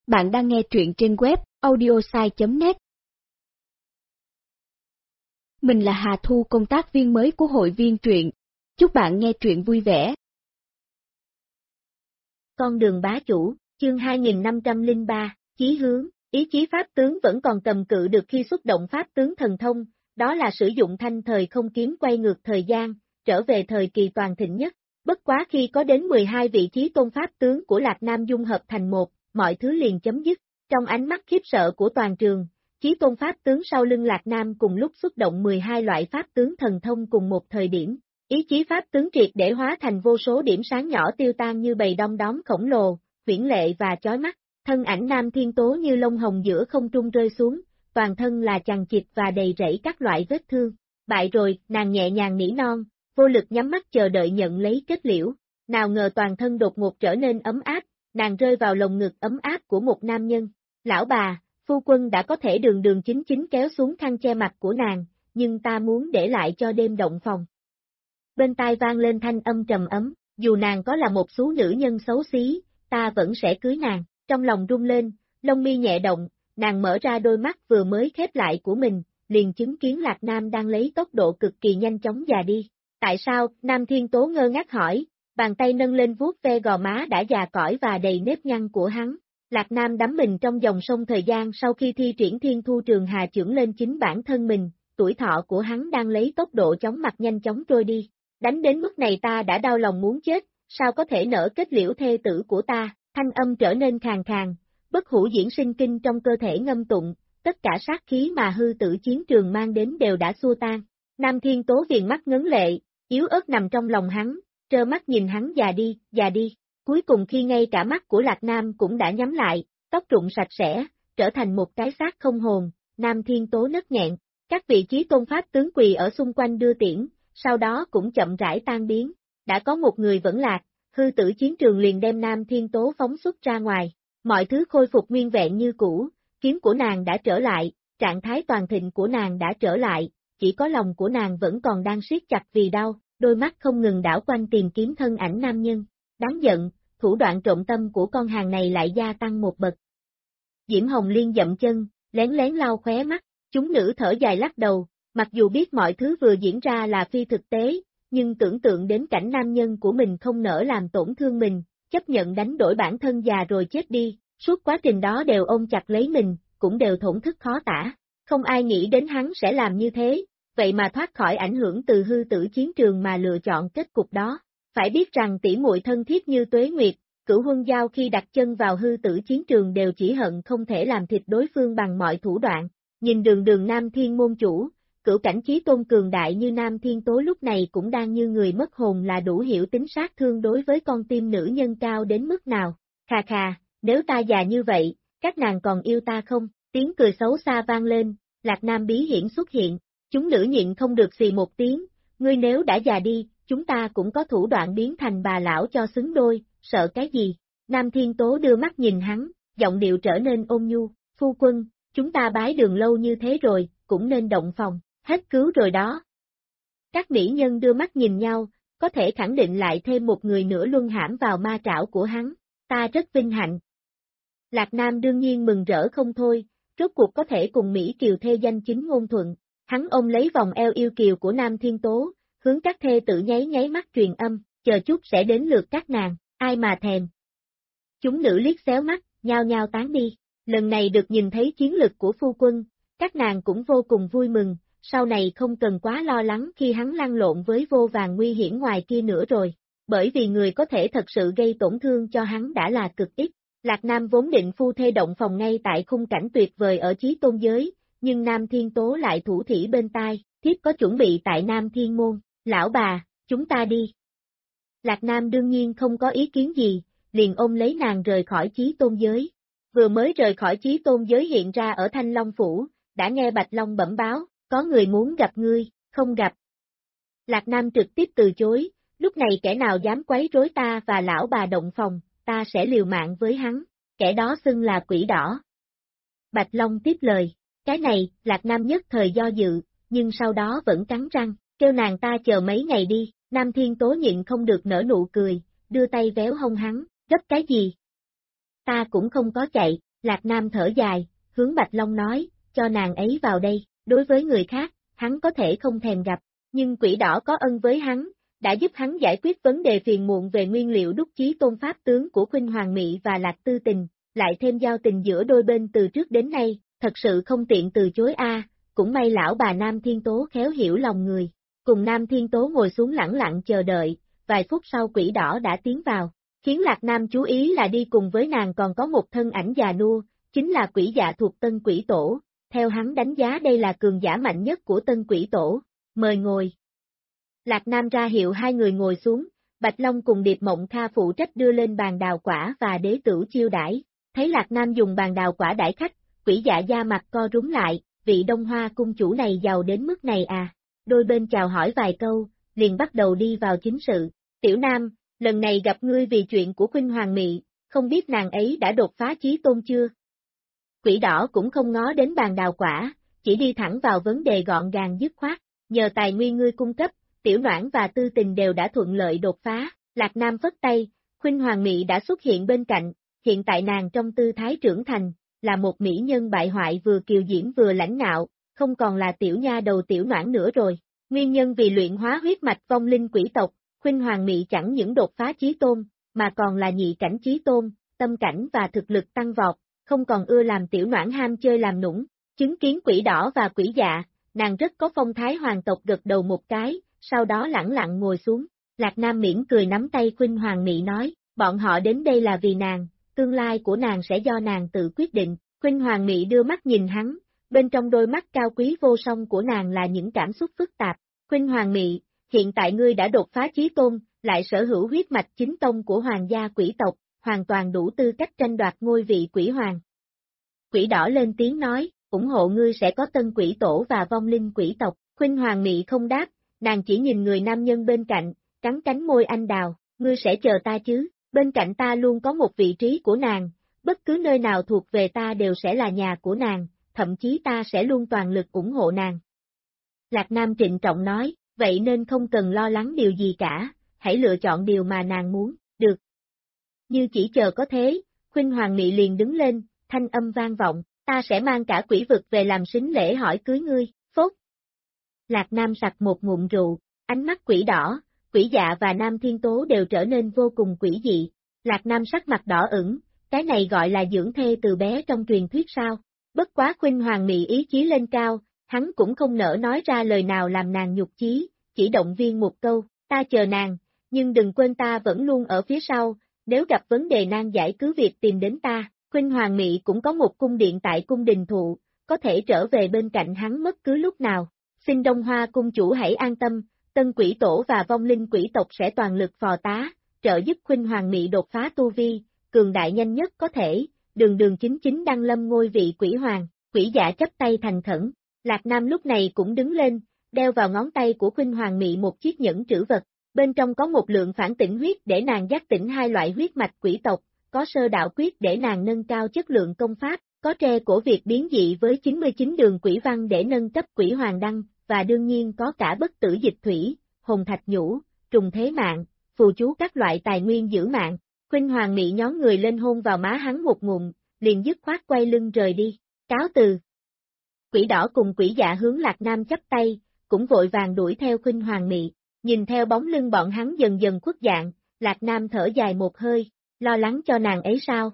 Bạn đang nghe truyện trên web audiosai.net. Mình là Hà Thu, công tác viên mới của hội viên truyện. Chúc bạn nghe truyện vui vẻ. Con đường bá chủ, chương 2503, chí hướng, ý chí pháp tướng vẫn còn cầm cự được khi xuất động pháp tướng thần thông, đó là sử dụng thanh thời không kiếm quay ngược thời gian, trở về thời kỳ toàn thịnh nhất. Bất quá khi có đến 12 vị trí tôn pháp tướng của Lạc Nam dung hợp thành một, mọi thứ liền chấm dứt. Trong ánh mắt khiếp sợ của toàn trường, chí tôn pháp tướng sau lưng Lạc Nam cùng lúc xuất động 12 loại pháp tướng thần thông cùng một thời điểm. Ý chí pháp tướng triệt để hóa thành vô số điểm sáng nhỏ tiêu tan như bầy đom đóm khổng lồ, huyễn lệ và chói mắt. Thân ảnh Nam Thiên Tố như lông hồng giữa không trung rơi xuống, toàn thân là chằng chịt và đầy rẫy các loại vết thương. Bại rồi, nàng nhẹ nhàng nỉ non, vô lực nhắm mắt chờ đợi nhận lấy kết liễu. Nào ngờ toàn thân đột ngột trở nên ấm áp, nàng rơi vào lồng ngực ấm áp của một nam nhân. Lão bà, phu quân đã có thể đường đường chính chính kéo xuống khăn che mặt của nàng, nhưng ta muốn để lại cho đêm động phòng. Bên tai vang lên thanh âm trầm ấm, dù nàng có là một số nữ nhân xấu xí, ta vẫn sẽ cưới nàng. Trong lòng rung lên, lông mi nhẹ động, nàng mở ra đôi mắt vừa mới khép lại của mình, liền chứng kiến Lạc Nam đang lấy tốc độ cực kỳ nhanh chóng già đi. Tại sao? Nam Thiên Tố ngơ ngác hỏi, bàn tay nâng lên vuốt ve gò má đã già cỗi và đầy nếp nhăn của hắn. Lạc Nam đắm mình trong dòng sông thời gian sau khi thi triển Thiên Thu Trường Hà chưởng lên chính bản thân mình, tuổi thọ của hắn đang lấy tốc độ chóng mặt nhanh chóng trôi đi. Đánh đến mức này ta đã đau lòng muốn chết, sao có thể nỡ kết liễu thê tử của ta, thanh âm trở nên khàn khàn, bất hủ diễn sinh kinh trong cơ thể ngâm tụng, tất cả sát khí mà hư tử chiến trường mang đến đều đã xua tan. Nam Thiên Tố viền mắt ngấn lệ, yếu ớt nằm trong lòng hắn, trơ mắt nhìn hắn già đi. Cuối cùng khi ngay cả mắt của Lạc Nam cũng đã nhắm lại, tóc rụng sạch sẽ, trở thành một cái xác không hồn, Nam Thiên Tố nấc nghẹn, các vị trí tôn pháp tướng quỳ ở xung quanh đưa tiễn, sau đó cũng chậm rãi tan biến. Đã có một người vẫn lạc, hư tử chiến trường liền đem Nam Thiên Tố phóng xuất ra ngoài, mọi thứ khôi phục nguyên vẹn như cũ, kiếm của nàng đã trở lại, trạng thái toàn thịnh của nàng đã trở lại, chỉ có lòng của nàng vẫn còn đang siết chặt vì đau, đôi mắt không ngừng đảo quanh tìm kiếm thân ảnh nam nhân. Đáng giận, thủ đoạn trộm tâm của con hàng này lại gia tăng một bậc. Diễm Hồng Liên dậm chân, lén lén lau khóe mắt, chúng nữ thở dài lắc đầu, mặc dù biết mọi thứ vừa diễn ra là phi thực tế, nhưng tưởng tượng đến cảnh nam nhân của mình không nỡ làm tổn thương mình, chấp nhận đánh đổi bản thân già rồi chết đi, suốt quá trình đó đều ôm chặt lấy mình, cũng đều thổn thức khó tả. Không ai nghĩ đến hắn sẽ làm như thế, vậy mà thoát khỏi ảnh hưởng từ hư tử chiến trường mà lựa chọn kết cục đó. Phải biết rằng tỷ muội thân thiết như Tuế Nguyệt, Cửu Huân Giao khi đặt chân vào hư tử chiến trường đều chỉ hận không thể làm thịt đối phương bằng mọi thủ đoạn. Nhìn đường Nam Thiên môn chủ, cửu cảnh chí tôn cường đại như Nam Thiên Tố lúc này cũng đang như người mất hồn là đủ hiểu tính sát thương đối với con tim nữ nhân cao đến mức nào. Khà khà, nếu ta già như vậy, các nàng còn yêu ta không? Tiếng cười xấu xa vang lên, Lạc Nam bí hiển xuất hiện, chúng nữ nhịn không được xì một tiếng, ngươi nếu đã già đi, chúng ta cũng có thủ đoạn biến thành bà lão cho xứng đôi, sợ cái gì? Nam Thiên Tố đưa mắt nhìn hắn, giọng điệu trở nên ôn nhu, phu quân, chúng ta bái đường lâu như thế rồi, cũng nên động phòng, hết cứu rồi đó. Các mỹ nhân đưa mắt nhìn nhau, có thể khẳng định lại thêm một người nữa luân hãm vào ma trảo của hắn, ta rất vinh hạnh. Lạc Nam đương nhiên mừng rỡ không thôi, rốt cuộc có thể cùng Mỹ Kiều thê danh chính ngôn thuận, hắn ôm lấy vòng eo yêu kiều của Nam Thiên Tố, hướng các thê tử nháy mắt truyền âm, chờ chút sẽ đến lượt các nàng, ai mà thèm. Chúng nữ liếc xéo mắt, nhao nhao tán đi, lần này được nhìn thấy chiến lực của phu quân, các nàng cũng vô cùng vui mừng, sau này không cần quá lo lắng khi hắn lăn lộn với vô vàn nguy hiểm ngoài kia nữa rồi, bởi vì người có thể thật sự gây tổn thương cho hắn đã là cực ít. Lạc Nam vốn định phu thê động phòng ngay tại khung cảnh tuyệt vời ở chí tôn giới, nhưng Nam Thiên Tố lại thủ thỉ bên tai, thiếp có chuẩn bị tại Nam Thiên Môn, lão bà, chúng ta đi. Lạc Nam đương nhiên không có ý kiến gì, liền ôm lấy nàng rời khỏi chí tôn giới. Vừa mới rời khỏi chí tôn giới hiện ra ở Thanh Long Phủ, đã nghe Bạch Long bẩm báo, có người muốn gặp ngươi, không gặp. Lạc Nam trực tiếp từ chối, lúc này kẻ nào dám quấy rối ta và lão bà động phòng, ta sẽ liều mạng với hắn, kẻ đó xưng là quỷ đỏ. Bạch Long tiếp lời, cái này, Lạc Nam nhất thời do dự, nhưng sau đó vẫn cắn răng, kêu nàng ta chờ mấy ngày đi, Nam Thiên Tố nhịn không được nở nụ cười, đưa tay véo hông hắn, gấp cái gì? Ta cũng không có chạy, Lạc Nam thở dài, hướng Bạch Long nói, cho nàng ấy vào đây, đối với người khác, hắn có thể không thèm gặp, nhưng quỷ đỏ có ân với hắn, đã giúp hắn giải quyết vấn đề phiền muộn về nguyên liệu đúc chí tôn pháp tướng của Khuynh Hoàng Mị và Lạc Tư Tình, lại thêm giao tình giữa đôi bên từ trước đến nay, thật sự không tiện từ chối cũng may lão bà Nam Thiên Tố khéo hiểu lòng người, cùng Nam Thiên Tố ngồi xuống lẳng lặng chờ đợi, vài phút sau quỷ đỏ đã tiến vào, khiến Lạc Nam chú ý là đi cùng với nàng còn có một thân ảnh già nua, chính là quỷ dạ thuộc Tân Quỷ Tổ, theo hắn đánh giá đây là cường giả mạnh nhất của Tân Quỷ Tổ, mời ngồi. Lạc Nam ra hiệu hai người ngồi xuống, Bạch Long cùng Điệp Mộng Kha phụ trách đưa lên bàn đào quả và đế tửu chiêu đãi, thấy Lạc Nam dùng bàn đào quả đãi khách, quỷ dạ da mặt co rúm lại, vị Đông Hoa cung chủ này giàu đến mức này à, đôi bên chào hỏi vài câu, liền bắt đầu đi vào chính sự, Tiểu Nam, lần này gặp ngươi vì chuyện của Khuynh Hoàng Mị, không biết nàng ấy đã đột phá chí tôn chưa? Quỷ đỏ cũng không ngó đến bàn đào quả, chỉ đi thẳng vào vấn đề gọn gàng dứt khoát, nhờ tài nguyên ngươi cung cấp, Tiểu Noãn và Tư Tình đều đã thuận lợi đột phá, Lạc Nam phất tay, Khuynh Hoàng Mị đã xuất hiện bên cạnh, hiện tại nàng trong tư thái trưởng thành, là một mỹ nhân bại hoại vừa kiều diễm vừa lãnh ngạo, không còn là tiểu nha đầu Tiểu Noãn nữa rồi, nguyên nhân vì luyện hóa huyết mạch vong linh quỷ tộc, Khuynh Hoàng Mị chẳng những đột phá chí tôn, mà còn là nhị cảnh chí tôn, tâm cảnh và thực lực tăng vọt, không còn ưa làm Tiểu Noãn ham chơi làm nũng, chứng kiến quỷ đỏ và quỷ dạ, nàng rất có phong thái hoàng tộc gật đầu một cái, sau đó lẳng lặng ngồi xuống, Lạc Nam mỉm cười nắm tay Khuynh Hoàng Mị nói, bọn họ đến đây là vì nàng, tương lai của nàng sẽ do nàng tự quyết định, Khuynh Hoàng Mị đưa mắt nhìn hắn, bên trong đôi mắt cao quý vô song của nàng là những cảm xúc phức tạp, Khuynh Hoàng Mị, hiện tại ngươi đã đột phá chí tôn, lại sở hữu huyết mạch chính tông của hoàng gia quỷ tộc, hoàn toàn đủ tư cách tranh đoạt ngôi vị quỷ hoàng. Quỷ đỏ lên tiếng nói, ủng hộ ngươi sẽ có tân quỷ tổ và vong linh quỷ tộc, Khuynh Hoàng Mị không đáp, nàng chỉ nhìn người nam nhân bên cạnh, cắn cánh môi anh đào, ngươi sẽ chờ ta chứ, bên cạnh ta luôn có một vị trí của nàng, bất cứ nơi nào thuộc về ta đều sẽ là nhà của nàng, thậm chí ta sẽ luôn toàn lực ủng hộ nàng. Lạc Nam trịnh trọng nói, vậy nên không cần lo lắng điều gì cả, hãy lựa chọn điều mà nàng muốn, được. Như chỉ chờ có thế, Khuynh Hoàng Mị liền đứng lên, thanh âm vang vọng, ta sẽ mang cả quỷ vực về làm sính lễ hỏi cưới ngươi, phốt. Lạc Nam sặc một ngụm rượu, ánh mắt quỷ đỏ, quỷ dạ và Nam Thiên Tố đều trở nên vô cùng quỷ dị, Lạc Nam sắc mặt đỏ ửng, cái này gọi là dưỡng thê từ bé trong truyền thuyết sao, bất quá Khuynh Hoàng Mị ý chí lên cao, hắn cũng không nỡ nói ra lời nào làm nàng nhục chí, chỉ động viên một câu, ta chờ nàng, nhưng đừng quên ta vẫn luôn ở phía sau, nếu gặp vấn đề nan giải cứ việc tìm đến ta, Khuynh Hoàng Mị cũng có một cung điện tại cung đình thụ, có thể trở về bên cạnh hắn bất cứ lúc nào, xin Đông Hoa cung chủ hãy an tâm, tân quỷ tổ và vong linh quỷ tộc sẽ toàn lực phò tá, trợ giúp Khuynh Hoàng Mị đột phá tu vi, cường đại nhanh nhất có thể, đường đường chính chính đăng lâm ngôi vị quỷ hoàng, quỷ dạ chấp tay thành khẩn, Lạc Nam lúc này cũng đứng lên, đeo vào ngón tay của Khuynh Hoàng Mị một chiếc nhẫn trữ vật, bên trong có một lượng phản tỉnh huyết để nàng giác tỉnh hai loại huyết mạch quỷ tộc, có sơ đạo quyết để nàng nâng cao chất lượng công pháp, có tre cổ việc biến dị với 99 đường quỷ văn để nâng cấp quỷ hoàng đăng, và đương nhiên có cả bất tử dịch thủy, hồn thạch nhũ, trùng thế mạng, phù chú các loại tài nguyên giữ mạng. Khuynh Hoàng Mị nhón người lên hôn vào má hắn một ngụm, liền dứt khoát quay lưng rời đi, cáo từ. Quỷ đỏ cùng quỷ dạ hướng Lạc Nam chắp tay, cũng vội vàng đuổi theo Khuynh Hoàng Mị, nhìn theo bóng lưng bọn hắn dần dần khuất dạng, Lạc Nam thở dài một hơi, lo lắng cho nàng ấy sao?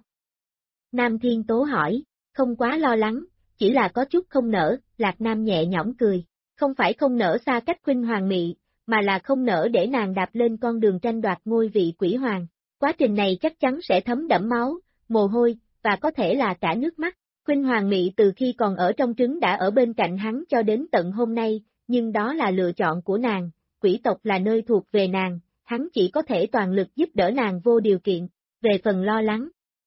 Nam Thiên Tố hỏi, không quá lo lắng, chỉ là có chút không nỡ, Lạc Nam nhẹ nhõm cười, không phải không nỡ xa cách Khuynh Hoàng Mị, mà là không nỡ để nàng đạp lên con đường tranh đoạt ngôi vị quỷ hoàng. Quá trình này chắc chắn sẽ thấm đẫm máu, mồ hôi, và có thể là cả nước mắt. Khuynh Hoàng Mị từ khi còn ở trong trứng đã ở bên cạnh hắn cho đến tận hôm nay, nhưng đó là lựa chọn của nàng, quỷ tộc là nơi thuộc về nàng, hắn chỉ có thể toàn lực giúp đỡ nàng vô điều kiện. Về phần lo lắng,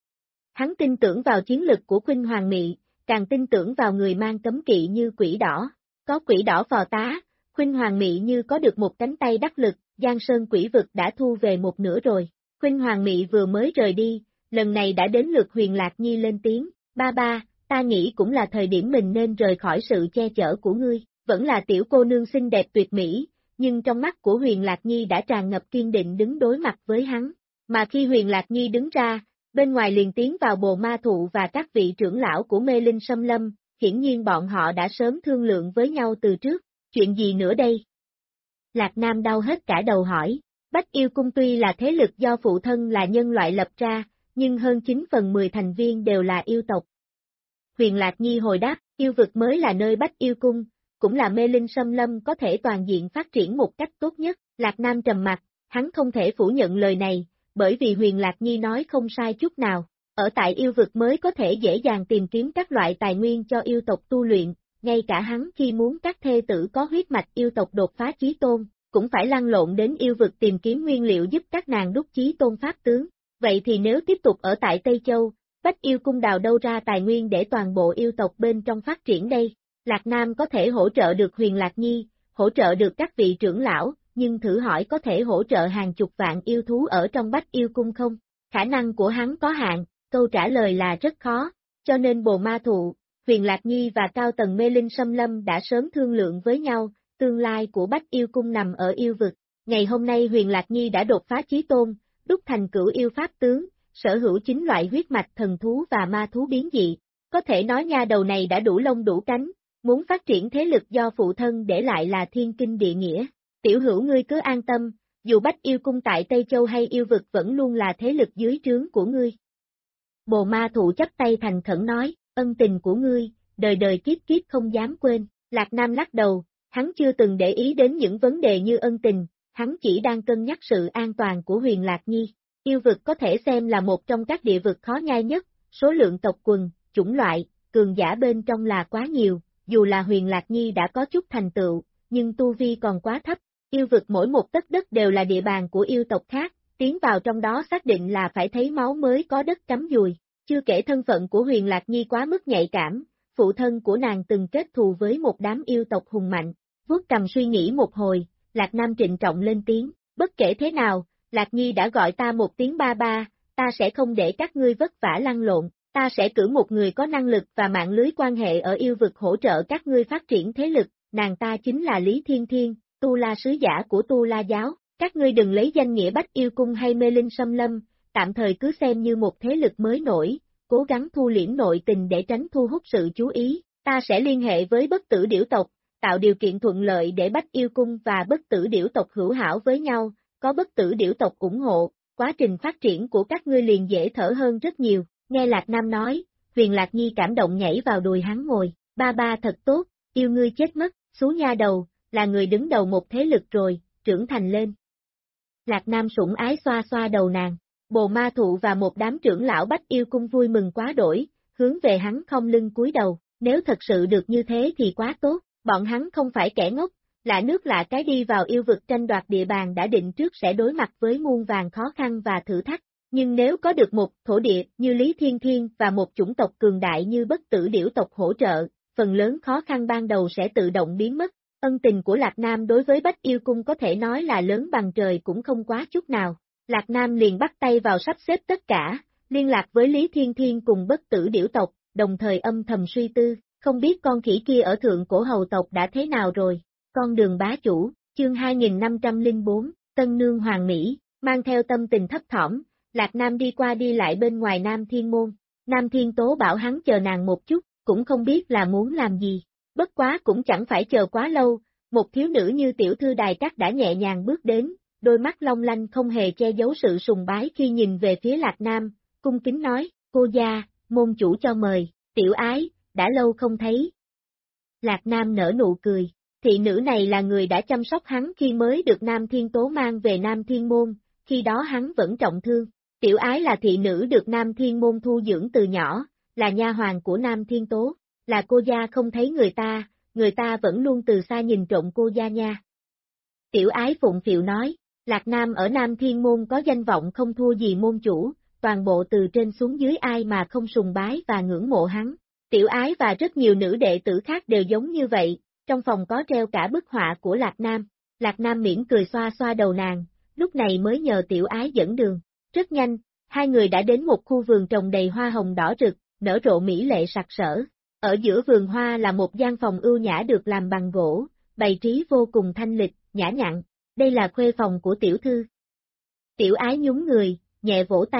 hắn tin tưởng vào chiến lực của Khuynh Hoàng Mị, càng tin tưởng vào người mang cấm kỵ như quỷ đỏ. Có quỷ đỏ phò tá, Khuynh Hoàng Mị như có được một cánh tay đắc lực, Giang Sơn quỷ vực đã thu về một nửa rồi. Khuynh Hoàng Mị vừa mới rời đi, lần này đã đến lượt Huyền Lạc Nhi lên tiếng, ba, ta nghĩ cũng là thời điểm mình nên rời khỏi sự che chở của ngươi, vẫn là tiểu cô nương xinh đẹp tuyệt mỹ, nhưng trong mắt của Huyền Lạc Nhi đã tràn ngập kiên định đứng đối mặt với hắn, mà khi Huyền Lạc Nhi đứng ra, Bên ngoài liền tiến vào Bồ Ma Thụ và các vị trưởng lão của Mê Linh Sâm Lâm, hiển nhiên bọn họ đã sớm thương lượng với nhau từ trước, chuyện gì nữa đây? Lạc Nam đau hết cả đầu hỏi, Bách Yêu Cung tuy là thế lực do phụ thân là nhân loại lập ra, nhưng hơn 9/10 thành viên đều là yêu tộc. Huyền Lạc Nhi hồi đáp, yêu vực mới là nơi Bách Yêu Cung, cũng là Mê Linh Sâm Lâm có thể toàn diện phát triển một cách tốt nhất. Lạc Nam trầm mặt, hắn không thể phủ nhận lời này, bởi vì Huyền Lạc Nhi nói không sai chút nào. Ở tại yêu vực mới có thể dễ dàng tìm kiếm các loại tài nguyên cho yêu tộc tu luyện, ngay cả hắn khi muốn các thê tử có huyết mạch yêu tộc đột phá chí tôn, cũng phải lăn lộn đến yêu vực tìm kiếm nguyên liệu giúp các nàng đúc chí tôn pháp tướng. Vậy thì nếu tiếp tục ở tại Tây Châu, Bách Yêu Cung đào đâu ra tài nguyên để toàn bộ yêu tộc bên trong phát triển đây? Lạc Nam có thể hỗ trợ được Huyền Lạc Nhi, hỗ trợ được các vị trưởng lão, nhưng thử hỏi có thể hỗ trợ hàng chục vạn yêu thú ở trong Bách Yêu Cung không? Khả năng của hắn có hạn, câu trả lời là rất khó, cho nên Bồ Ma Thụ, Huyền Lạc Nhi và cao tầng Mê Linh Sâm Lâm đã sớm thương lượng với nhau, tương lai của Bách Yêu Cung nằm ở yêu vực. Ngày hôm nay Huyền Lạc Nhi đã đột phá chí tôn, đúc thành cửu yêu pháp tướng, sở hữu 9 loại huyết mạch thần thú và ma thú biến dị. Có thể nói nha đầu này đã đủ lông đủ cánh, muốn phát triển thế lực do phụ thân để lại là thiên kinh địa nghĩa. Tiểu hữu ngươi cứ an tâm, dù Bách Yêu Cung tại Tây Châu hay yêu vực vẫn luôn là thế lực dưới trướng của ngươi. Bồ Ma Thụ chắp tay thành khẩn nói, ân tình của ngươi, đời đời kiếp kiếp không dám quên. Lạc Nam lắc đầu, hắn chưa từng để ý đến những vấn đề như ân tình, hắn chỉ đang cân nhắc sự an toàn của Huyền Lạc Nhi. Yêu vực có thể xem là một trong các địa vực khó nhai nhất, số lượng tộc quần, chủng loại, cường giả bên trong là quá nhiều, dù là Huyền Lạc Nhi đã có chút thành tựu, nhưng tu vi còn quá thấp. Yêu vực mỗi một tấc đất đều là địa bàn của yêu tộc khác, tiến vào trong đó xác định là phải thấy máu mới có đất cắm dùi. Chưa kể thân phận của Huyền Lạc Nhi quá mức nhạy cảm, phụ thân của nàng từng kết thù với một đám yêu tộc hùng mạnh. Vuốt cầm suy nghĩ một hồi, Lạc Nam trịnh trọng lên tiếng, bất kể thế nào, Lạc Nhi đã gọi ta một tiếng ba ba, ta sẽ không để các ngươi vất vả lăn lộn, ta sẽ cử một người có năng lực và mạng lưới quan hệ ở yêu vực hỗ trợ các ngươi phát triển thế lực, nàng ta chính là Lý Thiên Thiên, Tu La sứ giả của Tu La giáo, các ngươi đừng lấy danh nghĩa Bách Yêu Cung hay Mê Linh Sâm Lâm, tạm thời cứ xem như một thế lực mới nổi, cố gắng thu liễm nội tình để tránh thu hút sự chú ý, ta sẽ liên hệ với bất tử điểu tộc, tạo điều kiện thuận lợi để Bách Yêu Cung và bất tử điểu tộc hữu hảo với nhau, có bất tử điểu tộc ủng hộ, quá trình phát triển của các ngươi liền dễ thở hơn rất nhiều. Nghe Lạc Nam nói, Huyền Lạc Nhi cảm động nhảy vào đùi hắn ngồi, ba ba thật tốt, yêu ngươi chết mất, xú nha đầu, là người đứng đầu một thế lực rồi, trưởng thành lên. Lạc Nam sủng ái xoa xoa đầu nàng, Bồ Ma Thụ và một đám trưởng lão Bách Yêu Cung vui mừng quá đổi, hướng về hắn không lưng cúi đầu, nếu thật sự được như thế thì quá tốt, bọn hắn không phải kẻ ngốc, lạ nước lạ cái đi vào yêu vực tranh đoạt địa bàn đã định trước sẽ đối mặt với muôn vàn khó khăn và thử thách, nhưng nếu có được một thổ địa như Lý Thiên Thiên và một chủng tộc cường đại như bất tử điểu tộc hỗ trợ, phần lớn khó khăn ban đầu sẽ tự động biến mất. Ân tình của Lạc Nam đối với Bách Yêu Cung có thể nói là lớn bằng trời cũng không quá chút nào. Lạc Nam liền bắt tay vào sắp xếp tất cả, liên lạc với Lý Thiên Thiên cùng bất tử điểu tộc, đồng thời âm thầm suy tư, không biết con khỉ kia ở thượng cổ hầu tộc đã thế nào rồi. Con đường bá chủ, chương 2504, Tân Nương Hoàng Mỹ, mang theo tâm tình thấp thỏm, Lạc Nam đi qua đi lại bên ngoài Nam Thiên Môn. Nam Thiên Tố bảo hắn chờ nàng một chút, cũng không biết là muốn làm gì. Bất quá cũng chẳng phải chờ quá lâu, một thiếu nữ như tiểu thư Đài Cát đã nhẹ nhàng bước đến, đôi mắt long lanh không hề che giấu sự sùng bái khi nhìn về phía Lạc Nam, cung kính nói, cô gia, môn chủ cho mời, tiểu ái, đã lâu không thấy. Lạc Nam nở nụ cười, thị nữ này là người đã chăm sóc hắn khi mới được Nam Thiên Tố mang về Nam Thiên Môn, khi đó hắn vẫn trọng thương. Tiểu ái là thị nữ được Nam Thiên Môn thu dưỡng từ nhỏ, là nha hoàn của Nam Thiên Tố, là cô gia không thấy người ta vẫn luôn từ xa nhìn trộm cô gia nha. Tiểu ái phụng phịu nói, Lạc Nam ở Nam Thiên Môn có danh vọng không thua gì môn chủ, toàn bộ từ trên xuống dưới ai mà không sùng bái và ngưỡng mộ hắn. Tiểu ái và rất nhiều nữ đệ tử khác đều giống như vậy, trong phòng có treo cả bức họa của Lạc Nam. Lạc Nam mỉm cười xoa xoa đầu nàng, lúc này mới nhờ tiểu ái dẫn đường. Rất nhanh, hai người đã đến một khu vườn trồng đầy hoa hồng đỏ rực, nở rộ mỹ lệ sặc sỡ. Ở giữa vườn hoa là một gian phòng ưu nhã được làm bằng gỗ, bày trí vô cùng thanh lịch, nhã nhặn. Đây là khuê phòng của tiểu thư. Tiểu ái nhún người, nhẹ vỗ tay.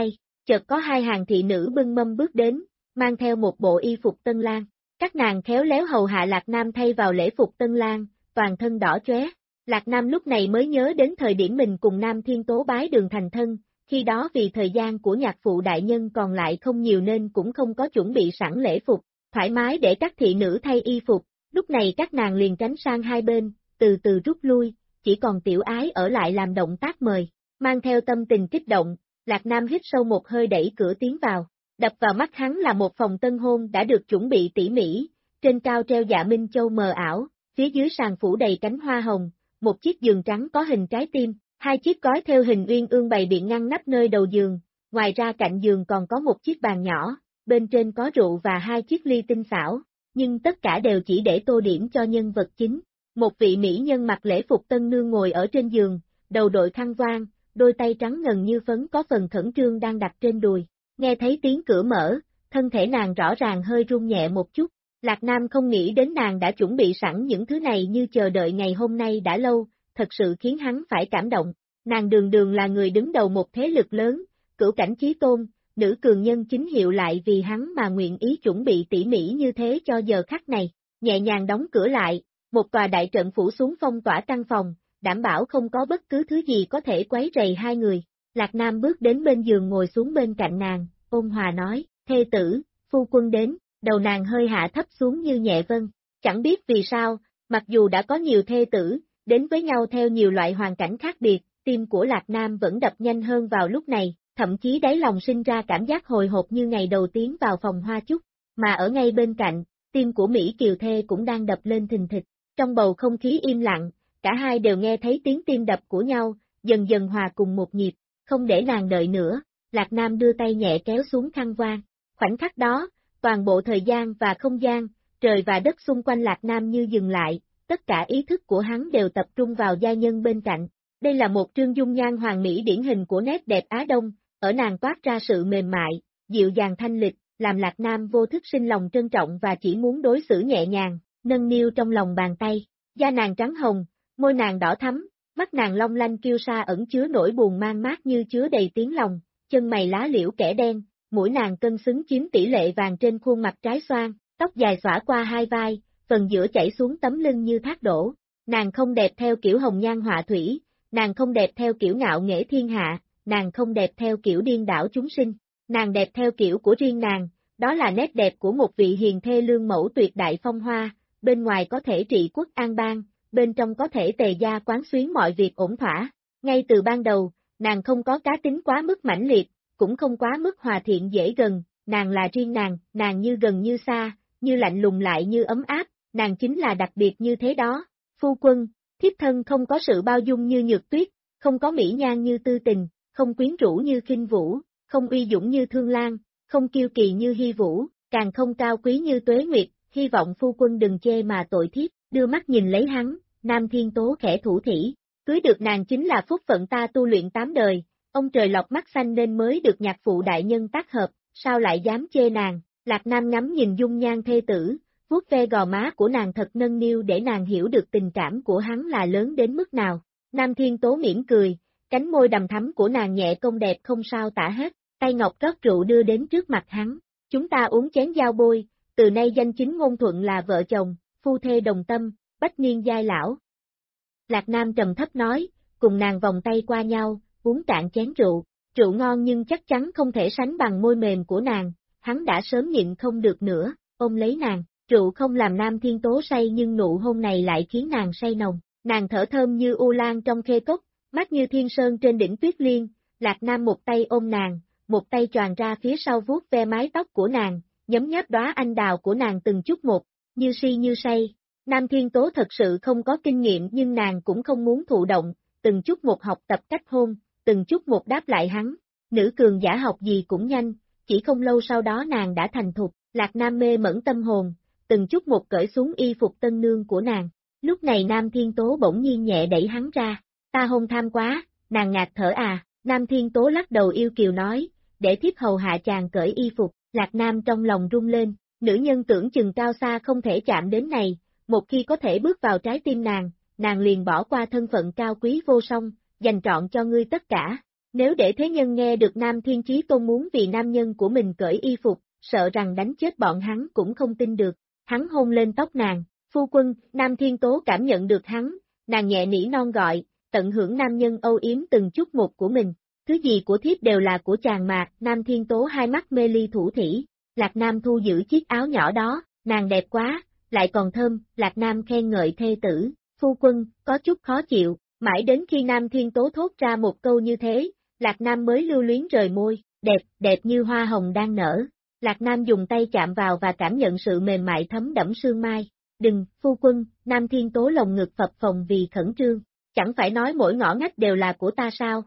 chợt có hai hàng thị nữ bưng mâm bước đến, mang theo một bộ y phục tân lang. Các nàng khéo léo hầu hạ Lạc Nam thay vào lễ phục tân lang, toàn thân đỏ chóe. Lạc Nam lúc này mới nhớ đến thời điểm mình cùng Nam Thiên Tố bái đường thành thân, khi đó vì thời gian của nhạc phụ đại nhân còn lại không nhiều nên cũng không có chuẩn bị sẵn lễ phục, thoải mái để các thị nữ thay y phục, lúc này các nàng liền tránh sang hai bên, từ từ rút lui, chỉ còn Tiểu Ái ở lại làm động tác mời, mang theo tâm tình kích động, Lạc Nam hít sâu một hơi đẩy cửa tiến vào, đập vào mắt hắn là một phòng tân hôn đã được chuẩn bị tỉ mỉ, trên cao treo dạ minh châu mờ ảo, phía dưới sàn phủ đầy cánh hoa hồng, một chiếc giường trắng có hình trái tim, hai chiếc gói theo hình uyên ương bày biện ngăn nắp nơi đầu giường, ngoài ra cạnh giường còn có một chiếc bàn nhỏ, bên trên có rượu và hai chiếc ly tinh xảo, nhưng tất cả đều chỉ để tô điểm cho nhân vật chính. Một vị mỹ nhân mặc lễ phục tân nương ngồi ở trên giường, đầu đội khăn voan, đôi tay trắng ngần như phấn có phần khẩn trương đang đặt trên đùi. Nghe thấy tiếng cửa mở, thân thể nàng rõ ràng hơi run nhẹ một chút. Lạc Nam không nghĩ đến nàng đã chuẩn bị sẵn những thứ này như chờ đợi ngày hôm nay đã lâu, thật sự khiến hắn phải cảm động. Nàng đường đường là người đứng đầu một thế lực lớn, cửu cảnh chí tôn, nữ cường nhân chính hiệu lại vì hắn mà nguyện ý chuẩn bị tỉ mỉ như thế cho giờ khắc này. Nhẹ nhàng đóng cửa lại, một tòa đại trận phủ xuống phong tỏa căn phòng, đảm bảo không có bất cứ thứ gì có thể quấy rầy hai người. Lạc Nam bước đến bên giường ngồi xuống bên cạnh nàng, ôn hòa nói, thê tử, phu quân đến, đầu nàng hơi hạ thấp xuống như nhẹ vân. Chẳng biết vì sao, mặc dù đã có nhiều thê tử, đến với nhau theo nhiều loại hoàn cảnh khác biệt, tim của Lạc Nam vẫn đập nhanh hơn vào lúc này, thậm chí đáy lòng sinh ra cảm giác hồi hộp như ngày đầu tiên vào phòng hoa chúc, mà ở ngay bên cạnh, tim của Mỹ Kiều Thê cũng đang đập lên thình thịch. Trong bầu không khí im lặng, cả hai đều nghe thấy tiếng tim đập của nhau, dần dần hòa cùng một nhịp, không để nàng đợi nữa, Lạc Nam đưa tay nhẹ kéo xuống khăn voan. Khoảnh khắc đó, toàn bộ thời gian và không gian, trời và đất xung quanh Lạc Nam như dừng lại, tất cả ý thức của hắn đều tập trung vào giai nhân bên cạnh. Đây là một trương dung nhan hoàng mỹ điển hình của nét đẹp Á Đông, ở nàng toát ra sự mềm mại, dịu dàng thanh lịch, làm Lạc Nam vô thức sinh lòng trân trọng và chỉ muốn đối xử nhẹ nhàng, nâng niu trong lòng bàn tay. Da nàng trắng hồng, môi nàng đỏ thắm, mắt nàng long lanh kiêu sa ẩn chứa nỗi buồn man mác như chứa đầy tiếng lòng, chân mày lá liễu kẻ đen, mũi nàng cân xứng chiếm tỷ lệ vàng trên khuôn mặt trái xoan, tóc dài xõa qua hai vai, phần giữa chảy xuống tấm lưng như thác đổ. Nàng không đẹp theo kiểu hồng nhan họa thủy, nàng không đẹp theo kiểu ngạo nghễ thiên hạ, nàng không đẹp theo kiểu điên đảo chúng sinh, nàng đẹp theo kiểu của riêng nàng, đó là nét đẹp của một vị hiền thê lương mẫu tuyệt đại phong hoa, bên ngoài có thể trị quốc an bang, bên trong có thể tề gia quán xuyến mọi việc ổn thỏa. Ngay từ ban đầu, nàng không có cá tính quá mức mãnh liệt, cũng không quá mức hòa thiện dễ gần, nàng là riêng nàng như gần như xa, như lạnh lùng lại như ấm áp, nàng chính là đặc biệt như thế đó. Phu quân, thiếp thân không có sự bao dung như Nhược Tuyết, không có mỹ nhan như Tư Tình, không quyến rũ như Khinh Vũ, không uy dũng như Thương Lan, không kiêu kỳ như Hy Vũ, càng không cao quý như Tuế Nguyệt, hy vọng phu quân đừng chê mà tội thiếp. Đưa mắt nhìn lấy hắn, Nam Thiên Tố khẽ thủ thỉ, cưới được nàng chính là phúc phận ta tu luyện 8 đời, ông trời lọc mắt xanh nên mới được nhạc phụ đại nhân tác hợp, sao lại dám chê nàng. Lạc Nam ngắm nhìn dung nhan thê tử, vuốt ve gò má của nàng thật nâng niu để nàng hiểu được tình cảm của hắn là lớn đến mức nào. Nam Thiên Tố mỉm cười, cánh môi đầm thắm của nàng nhẹ công đẹp không sao tả hết, tay ngọc rót rượu đưa đến trước mặt hắn, chúng ta uống chén giao bôi, từ nay danh chính ngôn thuận là vợ chồng, phu thê đồng tâm, bách niên giai lão. Lạc Nam trầm thấp nói, cùng nàng vòng tay qua nhau, uống cạn chén rượu, rượu ngon nhưng chắc chắn không thể sánh bằng môi mềm của nàng, hắn đã sớm nhịn không được nữa, ôm lấy nàng, rượu không làm Nam Thiên Tố say nhưng nụ hôn này lại khiến nàng say nồng, nàng thở thơm như u lan trong khê cốc, mắt như thiên sơn trên đỉnh tuyết liên, Lạc Nam một tay ôm nàng, một tay choàng ra phía sau vuốt ve mái tóc của nàng, nhấm nháp đóa anh đào của nàng từng chút một, như si như say. Nam Thiên Tố thật sự không có kinh nghiệm nhưng nàng cũng không muốn thụ động, từng chút một học tập cách hôn, từng chút một đáp lại hắn, nữ cường giả học gì cũng nhanh, chỉ không lâu sau đó nàng đã thành thục, Lạc Nam mê mẩn tâm hồn, từng chút một cởi xuống y phục tân nương của nàng, lúc này Nam Thiên Tố bỗng nhiên nhẹ đẩy hắn ra, ta hôn tham quá, nàng ngạt thở à, Nam Thiên Tố lắc đầu yêu kiều nói, để thiếp hầu hạ chàng cởi y phục, Lạc Nam trong lòng rung lên, nữ nhân tưởng chừng cao xa không thể chạm đến này, một khi có thể bước vào trái tim nàng liền bỏ qua thân phận cao quý vô song, dành trọn cho ngươi tất cả. Nếu để thế nhân nghe được Nam Thiên Chí Tôn muốn vì nam nhân của mình cởi y phục, sợ rằng đánh chết bọn hắn cũng không tin được. Hắn hôn lên tóc nàng, phu quân, Nam Thiên Tố cảm nhận được hắn, nàng nhẹ nỉ non gọi, tận hưởng nam nhân âu yếm từng chút một của mình. Thứ gì của thiếp đều là của chàng mà, Nam Thiên Tố hai mắt mê ly thủ thỉ. Lạc Nam thu giữ chiếc áo nhỏ đó, nàng đẹp quá, lại còn thơm, Lạc Nam khen ngợi thê tử, phu quân, có chút khó chịu, mãi đến khi Nam Thiên Tố thốt ra một câu như thế, Lạc Nam mới lưu luyến rời môi, đẹp, đẹp như hoa hồng đang nở. Lạc Nam dùng tay chạm vào và cảm nhận sự mềm mại thấm đẫm sương mai. Đừng, phu quân, Nam Thiên Tố lồng ngực phập phồng vì khẩn trương, chẳng phải nói mỗi ngõ ngách đều là của ta sao?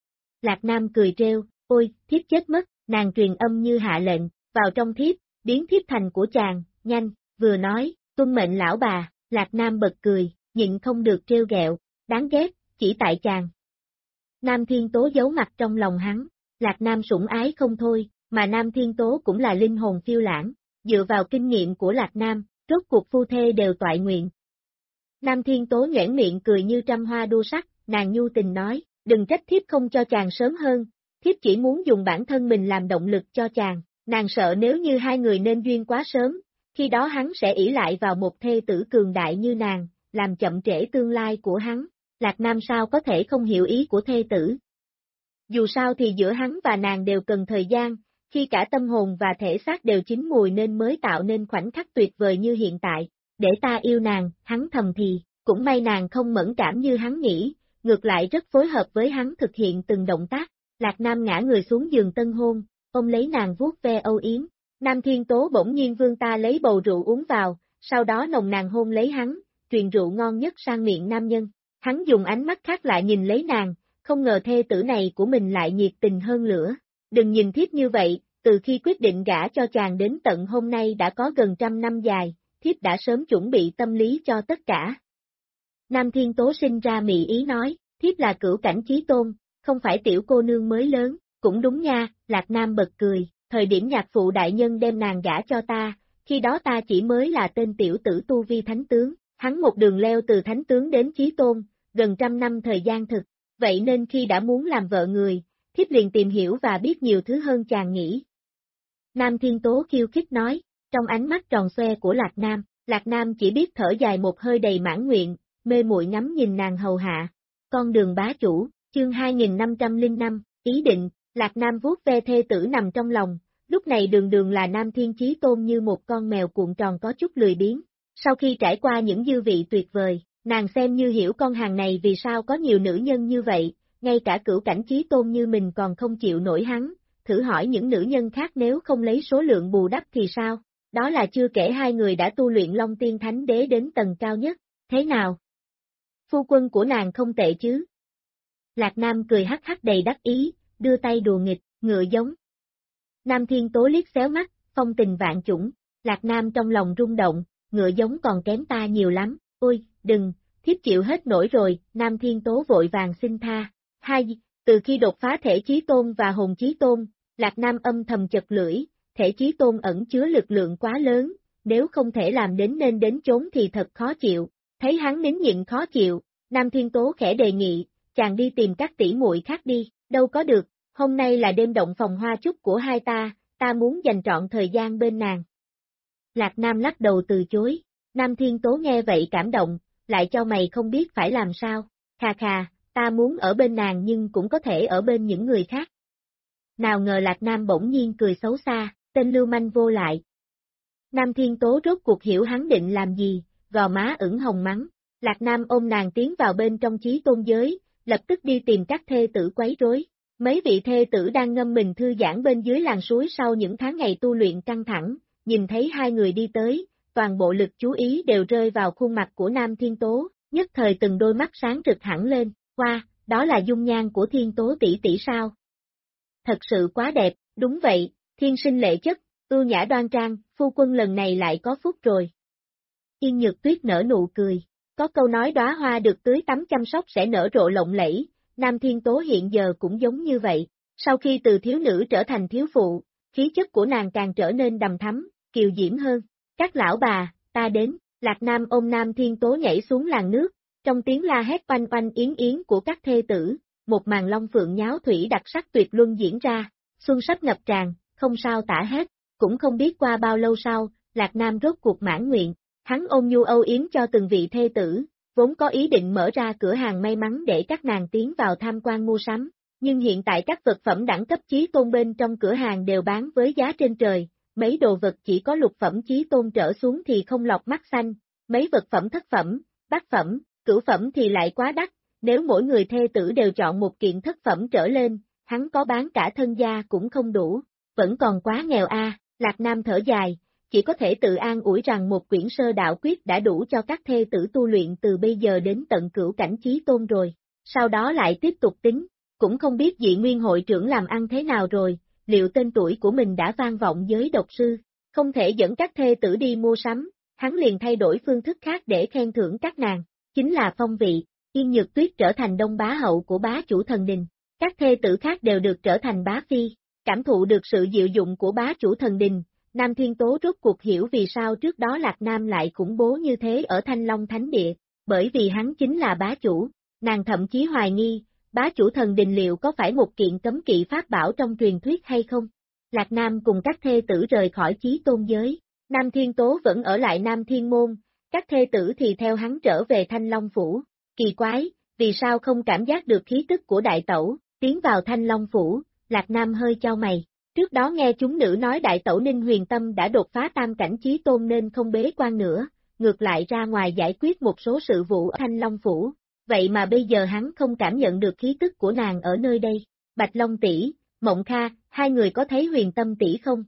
Lạc Nam cười trêu, ôi, thiếp chết mất, nàng truyền âm như hạ lệnh, vào trong thiếp, biến thiếp thành của chàng, nhanh, vừa nói, tuân mệnh lão bà, Lạc Nam bật cười, nhịn không được trêu ghẹo, đáng ghét, chỉ tại chàng. Nam Thiên Tố giấu mặt trong lòng hắn, Lạc Nam sủng ái không thôi, mà Nam Thiên Tố cũng là linh hồn phiêu lãng, dựa vào kinh nghiệm của Lạc Nam, rốt cuộc phu thê đều toại nguyện. Nam Thiên Tố nhoẻn miệng cười như trăm hoa đua sắc, nàng nhu tình nói, đừng trách thiếp không cho chàng sớm hơn, thiếp chỉ muốn dùng bản thân mình làm động lực cho chàng, nàng sợ nếu như hai người nên duyên quá sớm, khi đó hắn sẽ ỷ lại vào một thê tử cường đại như nàng, làm chậm trễ tương lai của hắn. Lạc Nam sao có thể không hiểu ý của thê tử. Dù sao thì giữa hắn và nàng đều cần thời gian, khi cả tâm hồn và thể xác đều chín mùi nên mới tạo nên khoảnh khắc tuyệt vời như hiện tại. Để ta yêu nàng, hắn thầm thì, cũng may nàng không mẫn cảm như hắn nghĩ, ngược lại rất phối hợp với hắn thực hiện từng động tác. Lạc Nam ngã người xuống giường tân hôn, ôm lấy nàng vuốt ve âu yếm. Nam Thiên Tố bỗng nhiên vươn ta lấy bầu rượu uống vào, sau đó nồng nàn hôn lấy hắn, truyền rượu ngon nhất sang miệng nam nhân. Hắn dùng ánh mắt khác lại nhìn lấy nàng, không ngờ thê tử này của mình lại nhiệt tình hơn lửa. Đừng nhìn thiếp như vậy, từ khi quyết định gả cho chàng đến tận hôm nay đã có gần 100 năm dài, thiếp đã sớm chuẩn bị tâm lý cho tất cả. Nam Thiên Tố sinh ra mị ý nói, thiếp là Cửu Cảnh Chí Tôn, không phải tiểu cô nương mới lớn, cũng đúng nha, Lạc Nam bật cười, thời điểm nhạc phụ đại nhân đem nàng gả cho ta, khi đó ta chỉ mới là tên tiểu tử tu vi thánh tướng, hắn một đường leo từ thánh tướng đến Chí Tôn, gần 100 năm thời gian thực, vậy nên khi đã muốn làm vợ người, thiếp liền tìm hiểu và biết nhiều thứ hơn chàng nghĩ. Nam Thiên Tố khiêu khích nói, trong ánh mắt tròn xoe của Lạc Nam chỉ biết thở dài một hơi đầy mãn nguyện, mê muội ngắm nhìn nàng hầu hạ. Con đường bá chủ, chương 2505, ý định, Lạc Nam vuốt ve thê tử nằm trong lòng, lúc này đường đường là Nam Thiên Chí Tôn như một con mèo cuộn tròn có chút lười biếng. Sau khi trải qua những dư vị tuyệt vời, nàng xem như hiểu con hàng này vì sao có nhiều nữ nhân như vậy, ngay cả Cửu Cảnh Chí Tôn như mình còn không chịu nổi hắn, thử hỏi những nữ nhân khác nếu không lấy số lượng bù đắp thì sao, đó là chưa kể hai người đã tu luyện Long Tiên Thánh Đế đến tầng cao nhất, thế nào? Phu quân của nàng không tệ chứ? Lạc Nam cười hắc hắc đầy đắc ý, đưa tay đùa nghịch, ngựa giống. Nam Thiên Tố liếc xéo mắt, phong tình vạn chủng, Lạc Nam trong lòng rung động, ngựa giống còn kém ta nhiều lắm, ôi, đừng, thiếp chịu hết nổi rồi, Nam Thiên Tố vội vàng xin tha. Từ khi đột phá thể Chí Tôn và hồn Chí Tôn, Lạc Nam âm thầm chật lưỡi, thể Chí Tôn ẩn chứa lực lượng quá lớn, nếu không thể làm đến nên đến chốn thì thật khó chịu, thấy hắn nín nhịn khó chịu, Nam Thiên Tố khẽ đề nghị, chàng đi tìm các tỷ muội khác đi, đâu có được, hôm nay là đêm động phòng hoa chúc của hai ta muốn dành trọn thời gian bên nàng. Lạc Nam lắc đầu từ chối, Nam Thiên Tố nghe vậy cảm động, lại cho mày không biết phải làm sao, khà khà, ta muốn ở bên nàng nhưng cũng có thể ở bên những người khác. Nào ngờ Lạc Nam bỗng nhiên cười xấu xa, tên lưu manh vô lại. Nam Thiên Tố rốt cuộc hiểu hắn định làm gì, gò má ửng hồng mắng, Lạc Nam ôm nàng tiến vào bên trong Chí Tôn giới, lập tức đi tìm các thê tử quấy rối. Mấy vị thê tử đang ngâm mình thư giãn bên dưới làn suối sau những tháng ngày tu luyện căng thẳng, nhìn thấy hai người đi tới, toàn bộ lực chú ý đều rơi vào khuôn mặt của Nam Thiên Tố, nhất thời từng đôi mắt sáng rực hẳn lên, wow, đó là dung nhan của Thiên Tố tỷ tỷ sao? Thật sự quá đẹp, đúng vậy, thiên sinh lệ chất, ưu nhã đoan trang, phu quân lần này lại có phúc rồi. Yên Nhược Tuyết nở nụ cười, có câu nói đóa hoa được tưới tắm chăm sóc sẽ nở rộ lộng lẫy, Nam Thiên Tố hiện giờ cũng giống như vậy, sau khi từ thiếu nữ trở thành thiếu phụ, khí chất của nàng càng trở nên đằm thắm, kiều diễm hơn. Các lão bà, ta đến, Lạc Nam ôm Nam Thiên Tố nhảy xuống làn nước, trong tiếng la hét oanh oanh yến yến của các thê tử, một màn long phượng nháo thủy đặc sắc tuyệt luân diễn ra, xuân sắp ngập tràn, không sao tả hết, cũng không biết qua bao lâu sau, Lạc Nam rốt cuộc mãn nguyện, hắn ôm nhu âu yếm cho từng vị thê tử, vốn có ý định mở ra cửa hàng may mắn để các nàng tiến vào tham quan mua sắm, nhưng hiện tại các vật phẩm đẳng cấp chí tôn bên trong cửa hàng đều bán với giá trên trời, mấy đồ vật chỉ có lục phẩm chí tôn trở xuống thì không lọt mắt xanh, mấy vật phẩm thất phẩm, bát phẩm, cửu phẩm thì lại quá đắt, nếu mỗi người thê tử đều chọn một kiện thất phẩm trở lên, hắn có bán cả thân gia cũng không đủ, vẫn còn quá nghèo a. Lạc Nam thở dài, chỉ có thể tự an ủi rằng một quyển sơ đạo quyết đã đủ cho các thê tử tu luyện từ bây giờ đến tận cửu cảnh chí tôn rồi, sau đó lại tiếp tục tính, cũng không biết Dị Nguyên hội trưởng làm ăn thế nào rồi, liệu tên tuổi của mình đã vang vọng giới độc sư, không thể dẫn các thê tử đi mua sắm, hắn liền thay đổi phương thức khác để khen thưởng các nàng, chính là phong vị, Yên Nhược Tuyết trở thành đông bá hậu của bá chủ thần đình, các thê tử khác đều được trở thành bá phi, cảm thụ được sự diệu dụng của bá chủ thần đình, Nam Thiên Tố rốt cuộc hiểu vì sao trước đó Lạc Nam lại khủng bố như thế ở Thanh Long Thánh Địa, bởi vì hắn chính là bá chủ, nàng thậm chí hoài nghi, bá chủ thần đình liệu có phải một kiện cấm kỵ pháp bảo trong truyền thuyết hay không? Lạc Nam cùng các thê tử rời khỏi chí tôn giới, Nam Thiên Tố vẫn ở lại Nam Thiên Môn, các thê tử thì theo hắn trở về Thanh Long Phủ, kỳ quái, vì sao không cảm giác được khí tức của đại tẩu, tiến vào Thanh Long Phủ, Lạc Nam hơi chau mày. Trước đó nghe chúng nữ nói đại tẩu Ninh Huyền Tâm đã đột phá tam cảnh chí tôn nên không bế quan nữa, ngược lại ra ngoài giải quyết một số sự vụ ở Thanh Long Phủ, vậy mà bây giờ hắn không cảm nhận được khí tức của nàng ở nơi đây. Bạch Long tỷ, Mộng Kha, hai người có thấy Huyền Tâm tỷ không?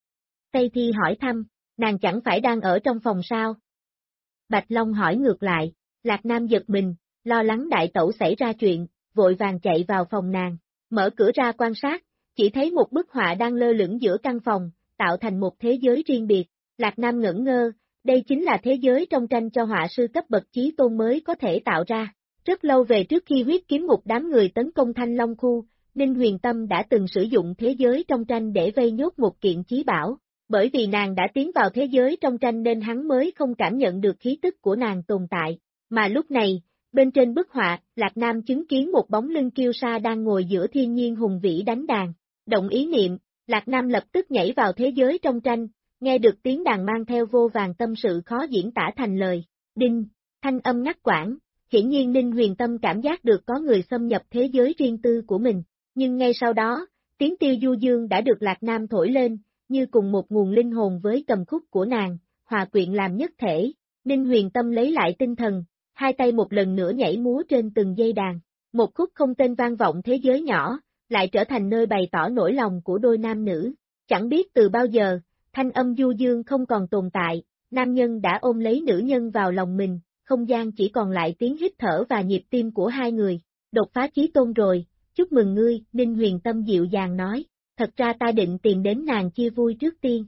Tây Thi hỏi thăm, nàng chẳng phải đang ở trong phòng sao? Bạch Long hỏi ngược lại, Lạc Nam giật mình, lo lắng đại tẩu xảy ra chuyện, vội vàng chạy vào phòng nàng, mở cửa ra quan sát, chỉ thấy một bức họa đang lơ lửng giữa căn phòng, tạo thành một thế giới riêng biệt. Lạc Nam ngẩn ngơ, đây chính là thế giới trong tranh cho họa sư cấp bậc chí tôn mới có thể tạo ra. Rất lâu về trước khi huyết kiếm một đám người tấn công Thanh Long Khu, Ninh Huyền Tâm đã từng sử dụng thế giới trong tranh để vây nhốt một kiện chí bảo. Bởi vì nàng đã tiến vào thế giới trong tranh nên hắn mới không cảm nhận được khí tức của nàng tồn tại. Mà lúc này, bên trên bức họa, Lạc Nam chứng kiến một bóng lưng kiêu sa đang ngồi giữa thiên nhiên hùng vĩ đánh đàn. Động ý niệm, Lạc Nam lập tức nhảy vào thế giới trong tranh, nghe được tiếng đàn mang theo vô vàn tâm sự khó diễn tả thành lời. Đinh, thanh âm ngắt quãng, hiển nhiên Ninh Huyền Tâm cảm giác được có người xâm nhập thế giới riêng tư của mình. Nhưng ngay sau đó, tiếng tiêu du dương đã được Lạc Nam thổi lên, như cùng một nguồn linh hồn với cầm khúc của nàng, hòa quyện làm nhất thể. Ninh Huyền Tâm lấy lại tinh thần, hai tay một lần nữa nhảy múa trên từng dây đàn. Một khúc không tên vang vọng thế giới nhỏ, lại trở thành nơi bày tỏ nỗi lòng của đôi nam nữ. Chẳng biết từ bao giờ, thanh âm du dương không còn tồn tại, nam nhân đã ôm lấy nữ nhân vào lòng mình, không gian chỉ còn lại tiếng hít thở và nhịp tim của hai người. Đột phá chí tôn rồi, chúc mừng ngươi, Ninh Huyền Tâm dịu dàng nói, thật ra ta định tìm đến nàng chia vui trước tiên.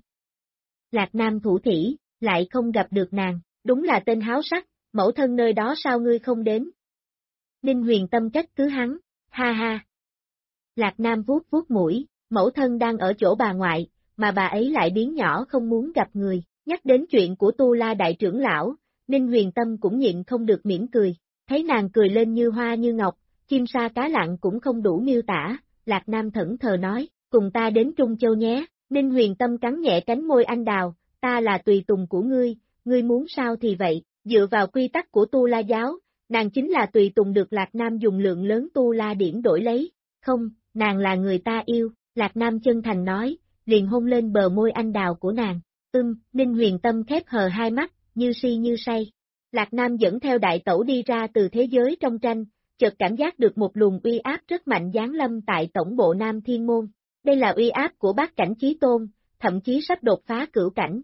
Lạc Nam thủ thỉ, lại không gặp được nàng, đúng là tên háo sắc, mẫu thân nơi đó sao ngươi không đến? Ninh Huyền Tâm trách cứ hắn, ha ha. Lạc Nam vuốt vuốt mũi, mẫu thân đang ở chỗ bà ngoại, mà bà ấy lại biến nhỏ không muốn gặp người, nhắc đến chuyện của Tu La đại trưởng lão, Ninh Huyền Tâm cũng nhịn không được mỉm cười, thấy nàng cười lên như hoa như ngọc, chim sa cá lặng cũng không đủ miêu tả, Lạc Nam thẫn thờ nói, cùng ta đến Trung Châu nhé, Ninh Huyền Tâm cắn nhẹ cánh môi anh đào, ta là tùy tùng của ngươi muốn sao thì vậy, dựa vào quy tắc của Tu La giáo, nàng chính là tùy tùng được Lạc Nam dùng lượng lớn Tu La điển đổi lấy, không, nàng là người ta yêu, Lạc Nam chân thành nói, liền hôn lên bờ môi anh đào của nàng, Ninh Huyền Tâm khép hờ hai mắt, như si như say. Lạc Nam dẫn theo đại tẩu đi ra từ thế giới trong tranh, chợt cảm giác được một luồng uy áp rất mạnh giáng lâm tại tổng bộ Nam Thiên Môn. Đây là uy áp của bát cảnh chí tôn, thậm chí sắp đột phá cửu cảnh.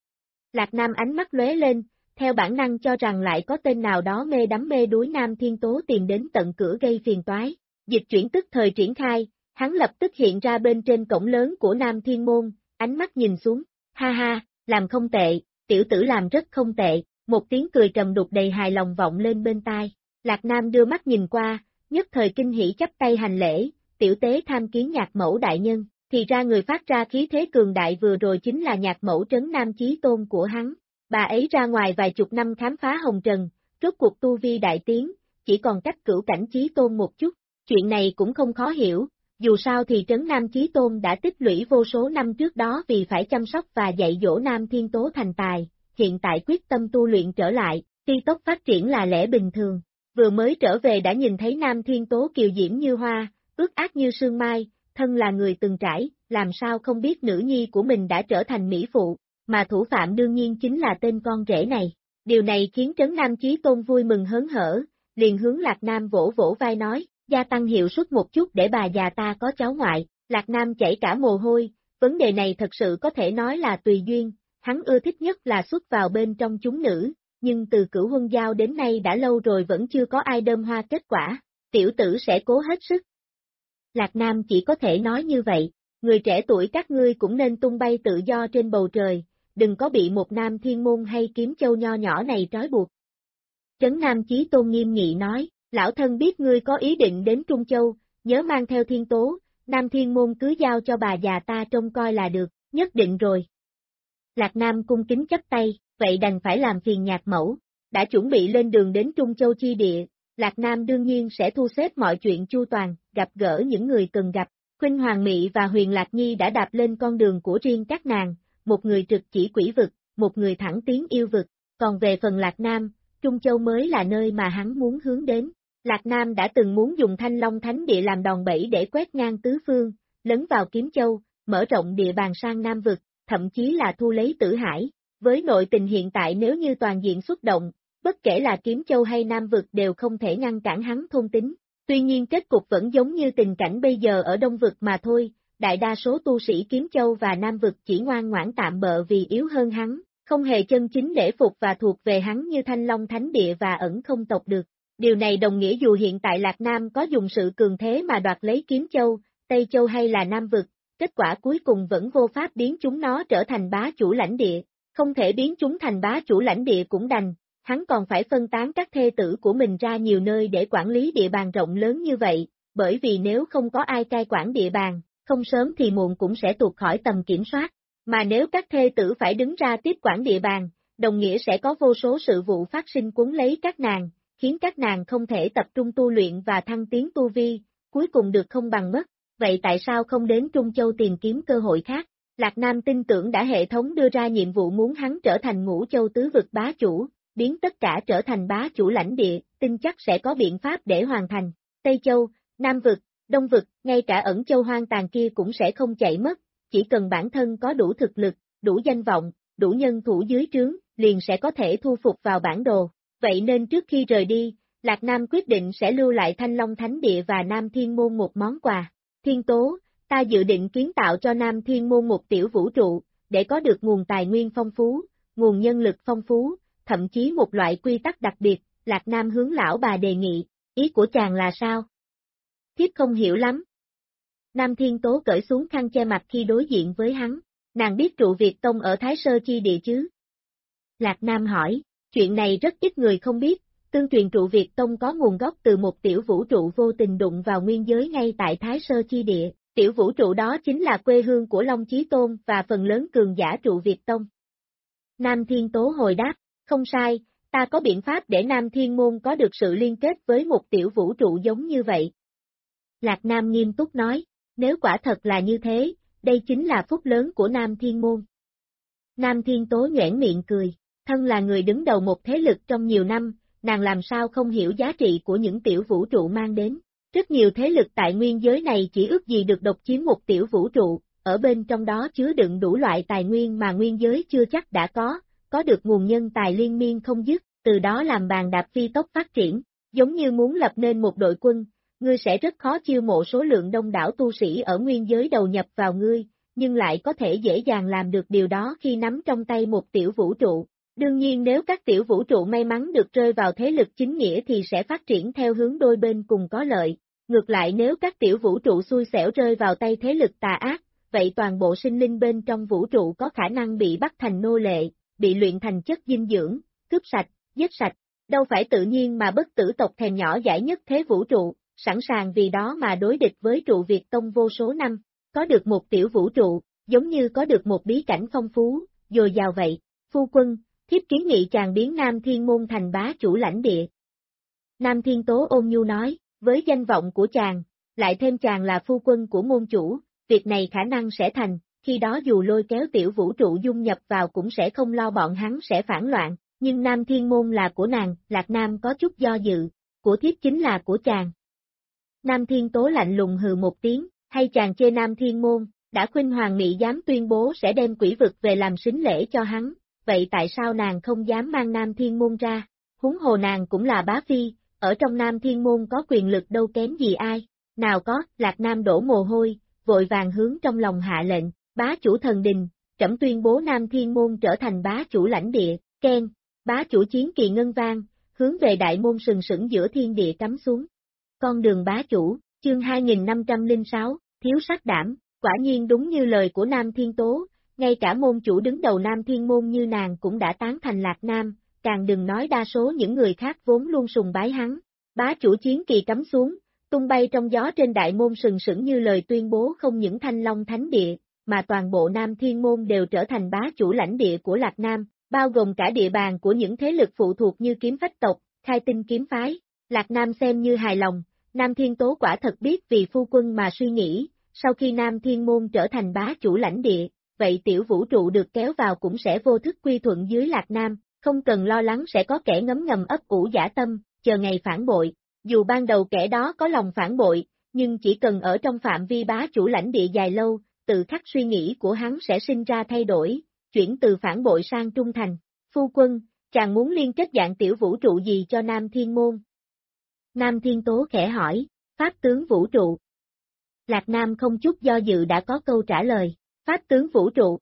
Lạc Nam ánh mắt lóe lên, theo bản năng cho rằng lại có tên nào đó mê đắm mê đuối Nam Thiên Tố tìm đến tận cửa gây phiền toái. Dịch chuyển tức thời triển khai, hắn lập tức hiện ra bên trên cổng lớn của Nam Thiên Môn, ánh mắt nhìn xuống, ha ha, làm không tệ, tiểu tử làm rất không tệ, một tiếng cười trầm đục đầy hài lòng vọng lên bên tai. Lạc Nam đưa mắt nhìn qua, nhất thời kinh hỉ chắp tay hành lễ, tiểu tế tham kiến nhạc mẫu đại nhân, thì ra người phát ra khí thế cường đại vừa rồi chính là nhạc mẫu trấn Nam chí tôn của hắn. Bà ấy ra ngoài vài chục năm khám phá hồng trần, rốt cuộc tu vi đại tiến, chỉ còn cách cửu cảnh chí tôn một chút, Chuyện này cũng không khó hiểu, dù sao thì trấn Nam Chí Tôn đã tích lũy vô số năm trước đó vì phải chăm sóc và dạy dỗ Nam Thiên Tố thành tài, hiện tại quyết tâm tu luyện trở lại, phi tốc phát triển là lẽ bình thường. Vừa mới trở về đã nhìn thấy Nam Thiên Tố kiều diễm như hoa, ước ác như sương mai, thân là người từng trải, làm sao không biết nữ nhi của mình đã trở thành mỹ phụ, mà thủ phạm đương nhiên chính là tên con rể này. Điều này khiến Trấn Nam Chí Tôn vui mừng hớn hở, liền hướng Lạc Nam vỗ vỗ vai nói, gia tăng hiệu suất một chút để bà già ta có cháu ngoại. Lạc Nam chảy cả mồ hôi, vấn đề này thật sự có thể nói là tùy duyên, hắn ưa thích nhất là xuất vào bên trong chúng nữ, nhưng từ cửu huân giao đến nay đã lâu rồi vẫn chưa có ai đơm hoa kết quả, tiểu tử sẽ cố hết sức. Lạc Nam chỉ có thể nói như vậy, người trẻ tuổi các ngươi cũng nên tung bay tự do trên bầu trời, đừng có bị một nam thiên môn hay kiếm châu nho nhỏ này trói buộc. Trấn Nam Chí Tôn nghiêm nghị nói, lão thân biết ngươi có ý định đến Trung Châu, nhớ mang theo thiên tố, Nam Thiên Môn cứ giao cho bà già ta trông coi là được, nhất định rồi. Lạc Nam cung kính chấp tay, vậy đành phải làm phiền nhạc mẫu, đã chuẩn bị lên đường đến Trung Châu chi địa, Lạc Nam đương nhiên sẽ thu xếp mọi chuyện chu toàn, gặp gỡ những người cần gặp. Khuynh Hoàng Mị và Huyền Lạc Nhi đã đạp lên con đường của riêng các nàng, một người trực chỉ quỷ vực, một người thẳng tiến yêu vực, còn về phần Lạc Nam, Trung Châu mới là nơi mà hắn muốn hướng đến. Lạc Nam đã từng muốn dùng Thanh Long Thánh Địa làm đòn bẩy để quét ngang tứ phương, lấn vào Kiếm Châu, mở rộng địa bàn sang Nam vực, thậm chí là thu lấy Tử Hải. Với nội tình hiện tại nếu như toàn diện xuất động, bất kể là Kiếm Châu hay Nam vực đều không thể ngăn cản hắn thôn tính. Tuy nhiên kết cục vẫn giống như tình cảnh bây giờ ở Đông vực mà thôi, đại đa số tu sĩ Kiếm Châu và Nam vực chỉ ngoan ngoãn tạm bợ vì yếu hơn hắn, không hề chân chính để phục và thuộc về hắn như Thanh Long Thánh Địa và ẩn không tộc được. Điều này đồng nghĩa dù hiện tại Lạc Nam có dùng sự cường thế mà đoạt lấy Kiếm Châu, Tây Châu hay là Nam vực, kết quả cuối cùng vẫn vô pháp biến chúng nó trở thành bá chủ lãnh địa, không thể biến chúng thành bá chủ lãnh địa cũng đành. Hắn còn phải phân tán các thê tử của mình ra nhiều nơi để quản lý địa bàn rộng lớn như vậy, bởi vì nếu không có ai cai quản địa bàn, không sớm thì muộn cũng sẽ tuột khỏi tầm kiểm soát, mà nếu các thê tử phải đứng ra tiếp quản địa bàn, đồng nghĩa sẽ có vô số sự vụ phát sinh cuốn lấy các nàng, khiến các nàng không thể tập trung tu luyện và thăng tiến tu vi, cuối cùng được không bằng mất, vậy tại sao không đến Trung Châu tìm kiếm cơ hội khác? Lạc Nam tin tưởng đã hệ thống đưa ra nhiệm vụ muốn hắn trở thành Ngũ Châu tứ vực bá chủ, biến tất cả trở thành bá chủ lãnh địa, tin chắc sẽ có biện pháp để hoàn thành. Tây Châu, Nam vực, Đông vực, ngay cả Ẩn Châu hoang tàn kia cũng sẽ không chạy mất, chỉ cần bản thân có đủ thực lực, đủ danh vọng, đủ nhân thủ dưới trướng, liền sẽ có thể thu phục vào bản đồ. Vậy nên trước khi rời đi, Lạc Nam quyết định sẽ lưu lại Thanh Long Thánh Địa và Nam Thiên Môn một món quà. Thiên Tố, ta dự định kiến tạo cho Nam Thiên Môn một tiểu vũ trụ, để có được nguồn tài nguyên phong phú, nguồn nhân lực phong phú, thậm chí một loại quy tắc đặc biệt, Lạc Nam hướng lão bà đề nghị, ý của chàng là sao? Thiếp không hiểu lắm. Nam Thiên Tố cởi xuống khăn che mặt khi đối diện với hắn, nàng biết trụ Việt Tông ở Thái Sơ chi địa chứ? Lạc Nam hỏi, chuyện này rất ít người không biết, tương truyền trụ Việt Tông có nguồn gốc từ một tiểu vũ trụ vô tình đụng vào nguyên giới ngay tại Thái Sơ chi địa, tiểu vũ trụ đó chính là quê hương của Long Chí Tôn và phần lớn cường giả trụ Việt Tông. Nam Thiên Tố hồi đáp, không sai, ta có biện pháp để Nam Thiên Môn có được sự liên kết với một tiểu vũ trụ giống như vậy. Lạc Nam nghiêm túc nói, nếu quả thật là như thế, đây chính là phúc lớn của Nam Thiên Môn. Nam Thiên Tố nhoẻn miệng cười, thân là người đứng đầu một thế lực trong nhiều năm, nàng làm sao không hiểu giá trị của những tiểu vũ trụ mang đến. Rất nhiều thế lực tại nguyên giới này chỉ ước gì được độc chiếm một tiểu vũ trụ, ở bên trong đó chứa đựng đủ loại tài nguyên mà nguyên giới chưa chắc đã có được nguồn nhân tài liên miên không dứt, từ đó làm bàn đạp phi tốc phát triển, giống như muốn lập nên một đội quân, ngươi sẽ rất khó chiêu mộ số lượng đông đảo tu sĩ ở nguyên giới đầu nhập vào ngươi, nhưng lại có thể dễ dàng làm được điều đó khi nắm trong tay một tiểu vũ trụ. Đương nhiên nếu các tiểu vũ trụ may mắn được rơi vào thế lực chính nghĩa thì sẽ phát triển theo hướng đôi bên cùng có lợi. Ngược lại nếu các tiểu vũ trụ xui xẻo rơi vào tay thế lực tà ác, vậy toàn bộ sinh linh bên trong vũ trụ có khả năng bị bắt thành nô lệ, bị luyện thành chất dinh dưỡng, cướp sạch, giết sạch. Đâu phải tự nhiên mà bất tử tộc thèm nhỏ dãi nhất thế vũ trụ, sẵn sàng vì đó mà đối địch với trụ Việt Tông vô số năm. Có được một tiểu vũ trụ, giống như có được một bí cảnh phong phú, dồi dào vậy. Phu quân, thiếp kiến nghị chàng biến Nam Thiên Môn thành bá chủ lãnh địa. Nam Thiên Tố ôn nhu nói, với danh vọng của chàng, lại thêm chàng là phu quân của môn chủ, việc này khả năng sẽ thành, khi đó dù lôi kéo tiểu vũ trụ dung nhập vào cũng sẽ không lo bọn hắn sẽ phản loạn, nhưng Nam Thiên Môn là của nàng, Lạc Nam có chút do dự, của thiếp chính là của chàng. Nam Thiên Tố lạnh lùng hừ một tiếng, hay chàng chê Nam Thiên Môn, đã khuynh Hoàng Nghị dám tuyên bố sẽ đem quỷ vực về làm sính lễ cho hắn, vậy tại sao nàng không dám mang Nam Thiên Môn ra, huống hồ nàng cũng là bá phi, ở trong Nam Thiên Môn có quyền lực đâu kém gì ai, nào có, Lạc Nam đổ mồ hôi, vội vàng hướng trong lòng hạ lệnh, bá chủ thần đình, trẫm tuyên bố Nam Thiên Môn trở thành bá chủ lãnh địa, khen, bá chủ chiến kỳ ngân vang, hướng về đại môn sừng sững giữa thiên địa cắm xuống. Con đường bá chủ, chương 2506, thiếu sắc đảm, quả nhiên đúng như lời của Nam Thiên Tố, ngay cả môn chủ đứng đầu Nam Thiên Môn như nàng cũng đã tán thành Lạc Nam, càng đừng nói đa số những người khác vốn luôn sùng bái hắn. Bá chủ chiến kỳ cắm xuống, tung bay trong gió trên đại môn sừng sững như lời tuyên bố không những Thanh Long Thánh Địa, mà toàn bộ Nam Thiên Môn đều trở thành bá chủ lãnh địa của Lạc Nam, bao gồm cả địa bàn của những thế lực phụ thuộc như kiếm phách tộc, khai tinh kiếm phái. Lạc Nam xem như hài lòng, Nam Thiên Tố quả thật biết vì phu quân mà suy nghĩ, sau khi Nam Thiên Môn trở thành bá chủ lãnh địa, vậy tiểu vũ trụ được kéo vào cũng sẽ vô thức quy thuận dưới Lạc Nam, không cần lo lắng sẽ có kẻ ngấm ngầm ấp ủ dã tâm, chờ ngày phản bội. Dù ban đầu kẻ đó có lòng phản bội, nhưng chỉ cần ở trong phạm vi bá chủ lãnh địa dài lâu, tự khắc suy nghĩ của hắn sẽ sinh ra thay đổi, chuyển từ phản bội sang trung thành. Phu quân, chàng muốn liên kết dạng tiểu vũ trụ gì cho Nam Thiên Môn? Nam Thiên Tố khẽ hỏi, pháp tướng vũ trụ. Lạc Nam không chút do dự đã có câu trả lời, pháp tướng vũ trụ.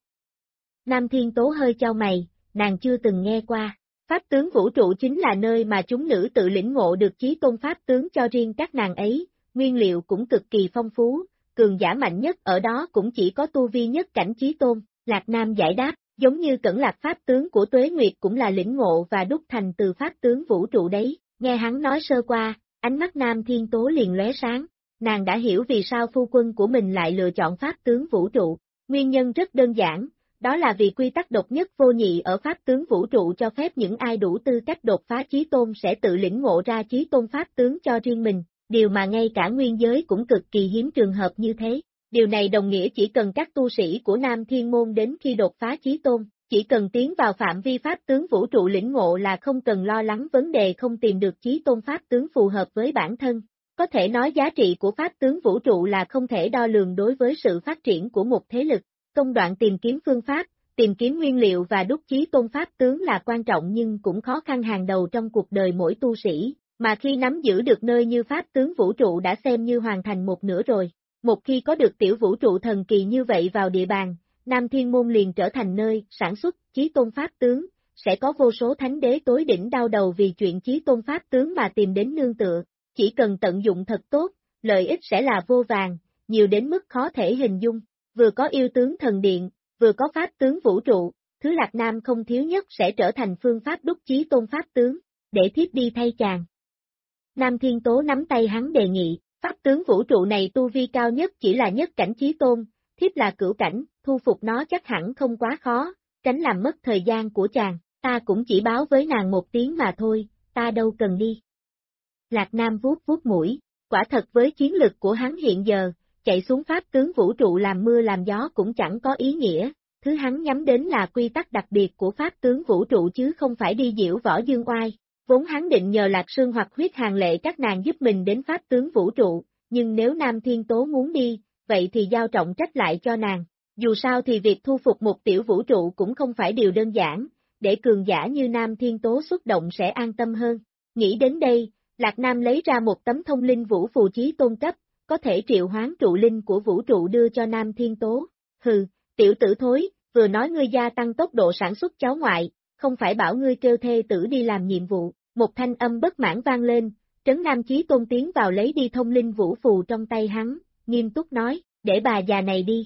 Nam Thiên Tố hơi chau mày, nàng chưa từng nghe qua. Pháp tướng vũ trụ chính là nơi mà chúng nữ tự lĩnh ngộ được chí tôn pháp tướng cho riêng các nàng ấy, nguyên liệu cũng cực kỳ phong phú, cường giả mạnh nhất ở đó cũng chỉ có tu vi nhất cảnh chí tôn. Lạc Nam giải đáp, giống như Cẩn Lạc pháp tướng của Tuế Nguyệt cũng là lĩnh ngộ và đúc thành từ pháp tướng vũ trụ đấy. Nghe hắn nói sơ qua, ánh mắt Nam Thiên Tố liền lóe sáng, nàng đã hiểu vì sao phu quân của mình lại lựa chọn pháp tướng vũ trụ. Nguyên nhân rất đơn giản, đó là vì quy tắc độc nhất vô nhị ở pháp tướng vũ trụ cho phép những ai đủ tư cách đột phá chí tôn sẽ tự lĩnh ngộ ra chí tôn pháp tướng cho riêng mình, điều mà ngay cả nguyên giới cũng cực kỳ hiếm trường hợp như thế. Điều này đồng nghĩa chỉ cần các tu sĩ của Nam Thiên Môn đến khi đột phá chí tôn, chỉ cần tiến vào phạm vi pháp tướng vũ trụ lĩnh ngộ là không cần lo lắng vấn đề không tìm được chí tôn pháp tướng phù hợp với bản thân. Có thể nói giá trị của pháp tướng vũ trụ là không thể đo lường đối với sự phát triển của một thế lực. Công đoạn tìm kiếm phương pháp, tìm kiếm nguyên liệu và đúc chí tôn pháp tướng là quan trọng nhưng cũng khó khăn hàng đầu trong cuộc đời mỗi tu sĩ, mà khi nắm giữ được nơi như pháp tướng vũ trụ đã xem như hoàn thành một nửa rồi. Một khi có được tiểu vũ trụ thần kỳ như vậy vào địa bàn, Nam Thiên Môn liền trở thành nơi sản xuất chí tôn pháp tướng, sẽ có vô số thánh đế tối đỉnh đau đầu vì chuyện chí tôn pháp tướng mà tìm đến nương tựa, chỉ cần tận dụng thật tốt, lợi ích sẽ là vô vàn, nhiều đến mức khó thể hình dung. Vừa có yêu tướng thần điện, vừa có pháp tướng vũ trụ, thứ Lạc Nam không thiếu nhất sẽ trở thành phương pháp đúc chí tôn pháp tướng, để thiếp đi thay chàng. Nam Thiên Tố nắm tay hắn đề nghị, pháp tướng vũ trụ này tu vi cao nhất chỉ là nhất cảnh chí tôn, thiếp là cửu cảnh, thu phục nó chắc hẳn không quá khó, tránh làm mất thời gian của chàng, ta cũng chỉ báo với nàng một tiếng mà thôi, ta đâu cần đi. Lạc Nam vuốt vuốt mũi, quả thật với chiến lực của hắn hiện giờ, chạy xuống pháp tướng vũ trụ làm mưa làm gió cũng chẳng có ý nghĩa, thứ hắn nhắm đến là quy tắc đặc biệt của pháp tướng vũ trụ chứ không phải đi diễu võ dương oai. Vốn hắn định nhờ Lạc Sương hoặc Huyết Hàng Lệ các nàng giúp mình đến pháp tướng vũ trụ, nhưng nếu Nam Thiên Tố muốn đi, vậy thì giao trọng trách lại cho nàng. Dù sao thì việc thu phục một tiểu vũ trụ cũng không phải điều đơn giản, để cường giả như Nam Thiên Tố xuất động sẽ an tâm hơn. Nghĩ đến đây, Lạc Nam lấy ra một tấm thông linh vũ phù chí tôn cấp, có thể triệu hoán trụ linh của vũ trụ đưa cho Nam Thiên Tố. Hừ, tiểu tử thối, vừa nói ngươi gia tăng tốc độ sản xuất cháu ngoại, không phải bảo ngươi kêu thê tử đi làm nhiệm vụ. Một thanh âm bất mãn vang lên, Trấn Nam Chí Tôn tiến vào lấy đi thông linh vũ phù trong tay hắn, nghiêm túc nói, để bà già này đi.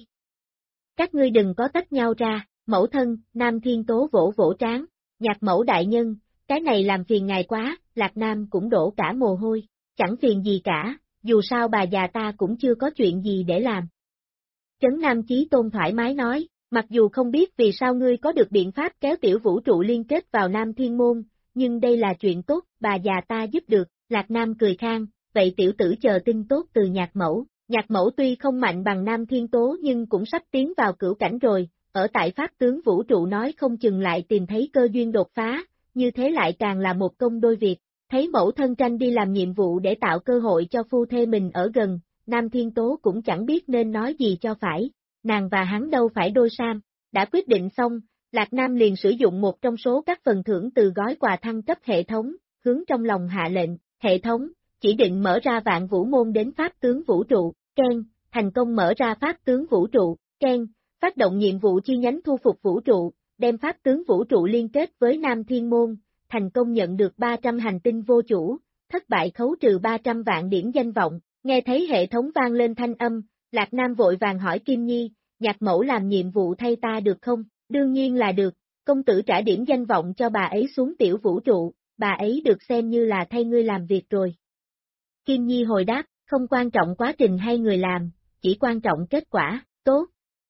Các ngươi đừng có tách nhau ra, mẫu thân, Nam Thiên Tố vỗ vỗ trán, nhạc mẫu đại nhân, cái này làm phiền ngài quá, Lạc Nam cũng đổ cả mồ hôi, chẳng phiền gì cả, dù sao bà già ta cũng chưa có chuyện gì để làm. Trấn Nam Chí Tôn thoải mái nói, mặc dù không biết vì sao ngươi có được biện pháp kéo tiểu vũ trụ liên kết vào Nam Thiên Môn, nhưng đây là chuyện tốt, bà già ta giúp được, Lạc Nam cười khang, vậy tiểu tử chờ tin tốt từ Nhạc Mẫu. Nhạc Mẫu tuy không mạnh bằng Nam Thiên Tố nhưng cũng sắp tiến vào cửu cảnh rồi, ở tại Pháp tướng vũ trụ nói không chừng lại tìm thấy cơ duyên đột phá, như thế lại càng là một công đôi việc. Thấy mẫu thân tranh đi làm nhiệm vụ để tạo cơ hội cho phu thê mình ở gần, Nam Thiên Tố cũng chẳng biết nên nói gì cho phải, nàng và hắn đâu phải đôi sam. Đã quyết định xong, Lạc Nam liền sử dụng một trong số các phần thưởng từ gói quà thăng cấp hệ thống, hướng trong lòng hạ lệnh, hệ thống, chỉ định mở ra vạn vũ môn đến Pháp tướng vũ trụ, Ken, thành công mở ra Pháp tướng vũ trụ, Ken, phát động nhiệm vụ chi nhánh thu phục vũ trụ, đem Pháp tướng vũ trụ liên kết với Nam Thiên Môn, thành công nhận được 300 hành tinh vô chủ, thất bại khấu trừ 300 vạn điểm danh vọng. Nghe thấy hệ thống vang lên thanh âm, Lạc Nam vội vàng hỏi Kim Nhi, Nhạc Mẫu làm nhiệm vụ thay ta được không? Đương nhiên là được, công tử trả điểm danh vọng cho bà ấy xuống tiểu vũ trụ, bà ấy được xem như là thay ngươi làm việc rồi. Kim Nhi hồi đáp, không quan trọng quá trình hay người làm, chỉ quan trọng kết quả, tốt.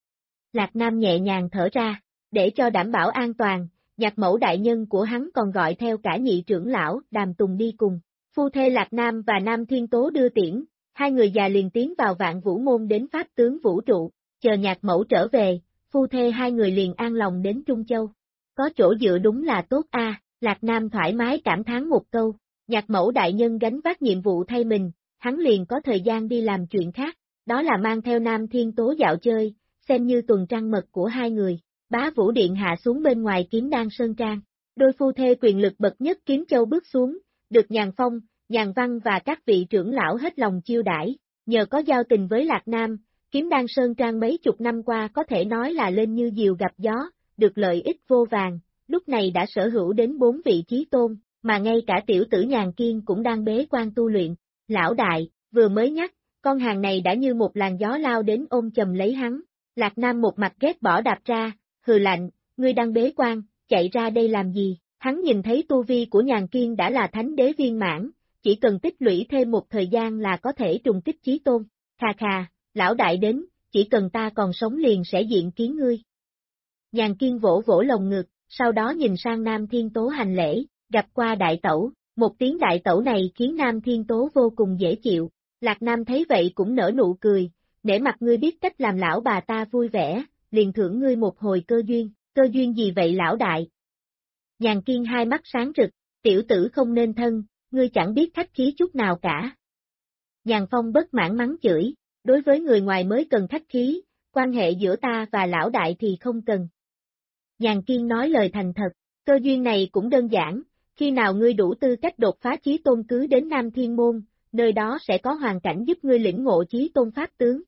Lạc Nam nhẹ nhàng thở ra, để cho đảm bảo an toàn, Nhạc Mẫu đại nhân của hắn còn gọi theo cả nhị trưởng lão, Đàm Tùng đi cùng. Phu thê Lạc Nam và Nam Thiên Tố đưa tiễn, hai người già liền tiến vào vạn vũ môn đến Pháp tướng vũ trụ, chờ Nhạc Mẫu trở về, phu thê hai người liền an lòng đến Trung Châu. Có chỗ dựa đúng là tốt a, Lạc Nam thoải mái cảm thán một câu, Nhạc Mẫu đại nhân gánh vác nhiệm vụ thay mình, hắn liền có thời gian đi làm chuyện khác, đó là mang theo Nam Thiên Tố dạo chơi, xem như tuần trăng mật của hai người. Bá Vũ Điện hạ xuống bên ngoài Kiếm Đan Sơn Trang, đôi phu thê quyền lực bậc nhất Kiếm Châu bước xuống, được Nhàn Phong, Nhàn Văn và các vị trưởng lão hết lòng chiêu đãi, nhờ có giao tình với Lạc Nam, Kiếm Đan Sơn Trang mấy chục năm qua có thể nói là lên như diều gặp gió, được lợi ích vô vàng, lúc này đã sở hữu đến 4 vị chí tôn, mà ngay cả tiểu tử Nhàn Kiên cũng đang bế quan tu luyện. Lão đại, vừa mới nhắc, con hàng này đã như một làn gió lao đến ôm chầm lấy hắn, Lạc Nam một mặt ghét bỏ đạp ra, hừ lạnh, ngươi đang bế quan, chạy ra đây làm gì? Hắn nhìn thấy tu vi của Nhàn Kiên đã là thánh đế viên mãn, chỉ cần tích lũy thêm một thời gian là có thể trùng kích chí tôn. Khà khà, lão đại đến, chỉ cần ta còn sống liền sẽ diện kiến ngươi. Nhàn Kiên vỗ vỗ lồng ngực, sau đó nhìn sang Nam Thiên Tố hành lễ, gặp qua đại tẩu, một tiếng đại tẩu này khiến Nam Thiên Tố vô cùng dễ chịu. Lạc Nam thấy vậy cũng nở nụ cười, nể mặt ngươi biết cách làm lão bà ta vui vẻ, liền thưởng ngươi một hồi cơ duyên gì vậy lão đại? Nhàn Kiên hai mắt sáng rực, tiểu tử không nên thân, ngươi chẳng biết khách khí chút nào cả. Nhàn Phong bất mãn mắng chửi, đối với người ngoài mới cần khách khí, quan hệ giữa ta và lão đại thì không cần. Nhàn Kiên nói lời thành thật, cơ duyên này cũng đơn giản, khi nào ngươi đủ tư cách đột phá chí tôn cứ đến Nam Thiên Môn, nơi đó sẽ có hoàn cảnh giúp ngươi lĩnh ngộ chí tôn pháp tướng.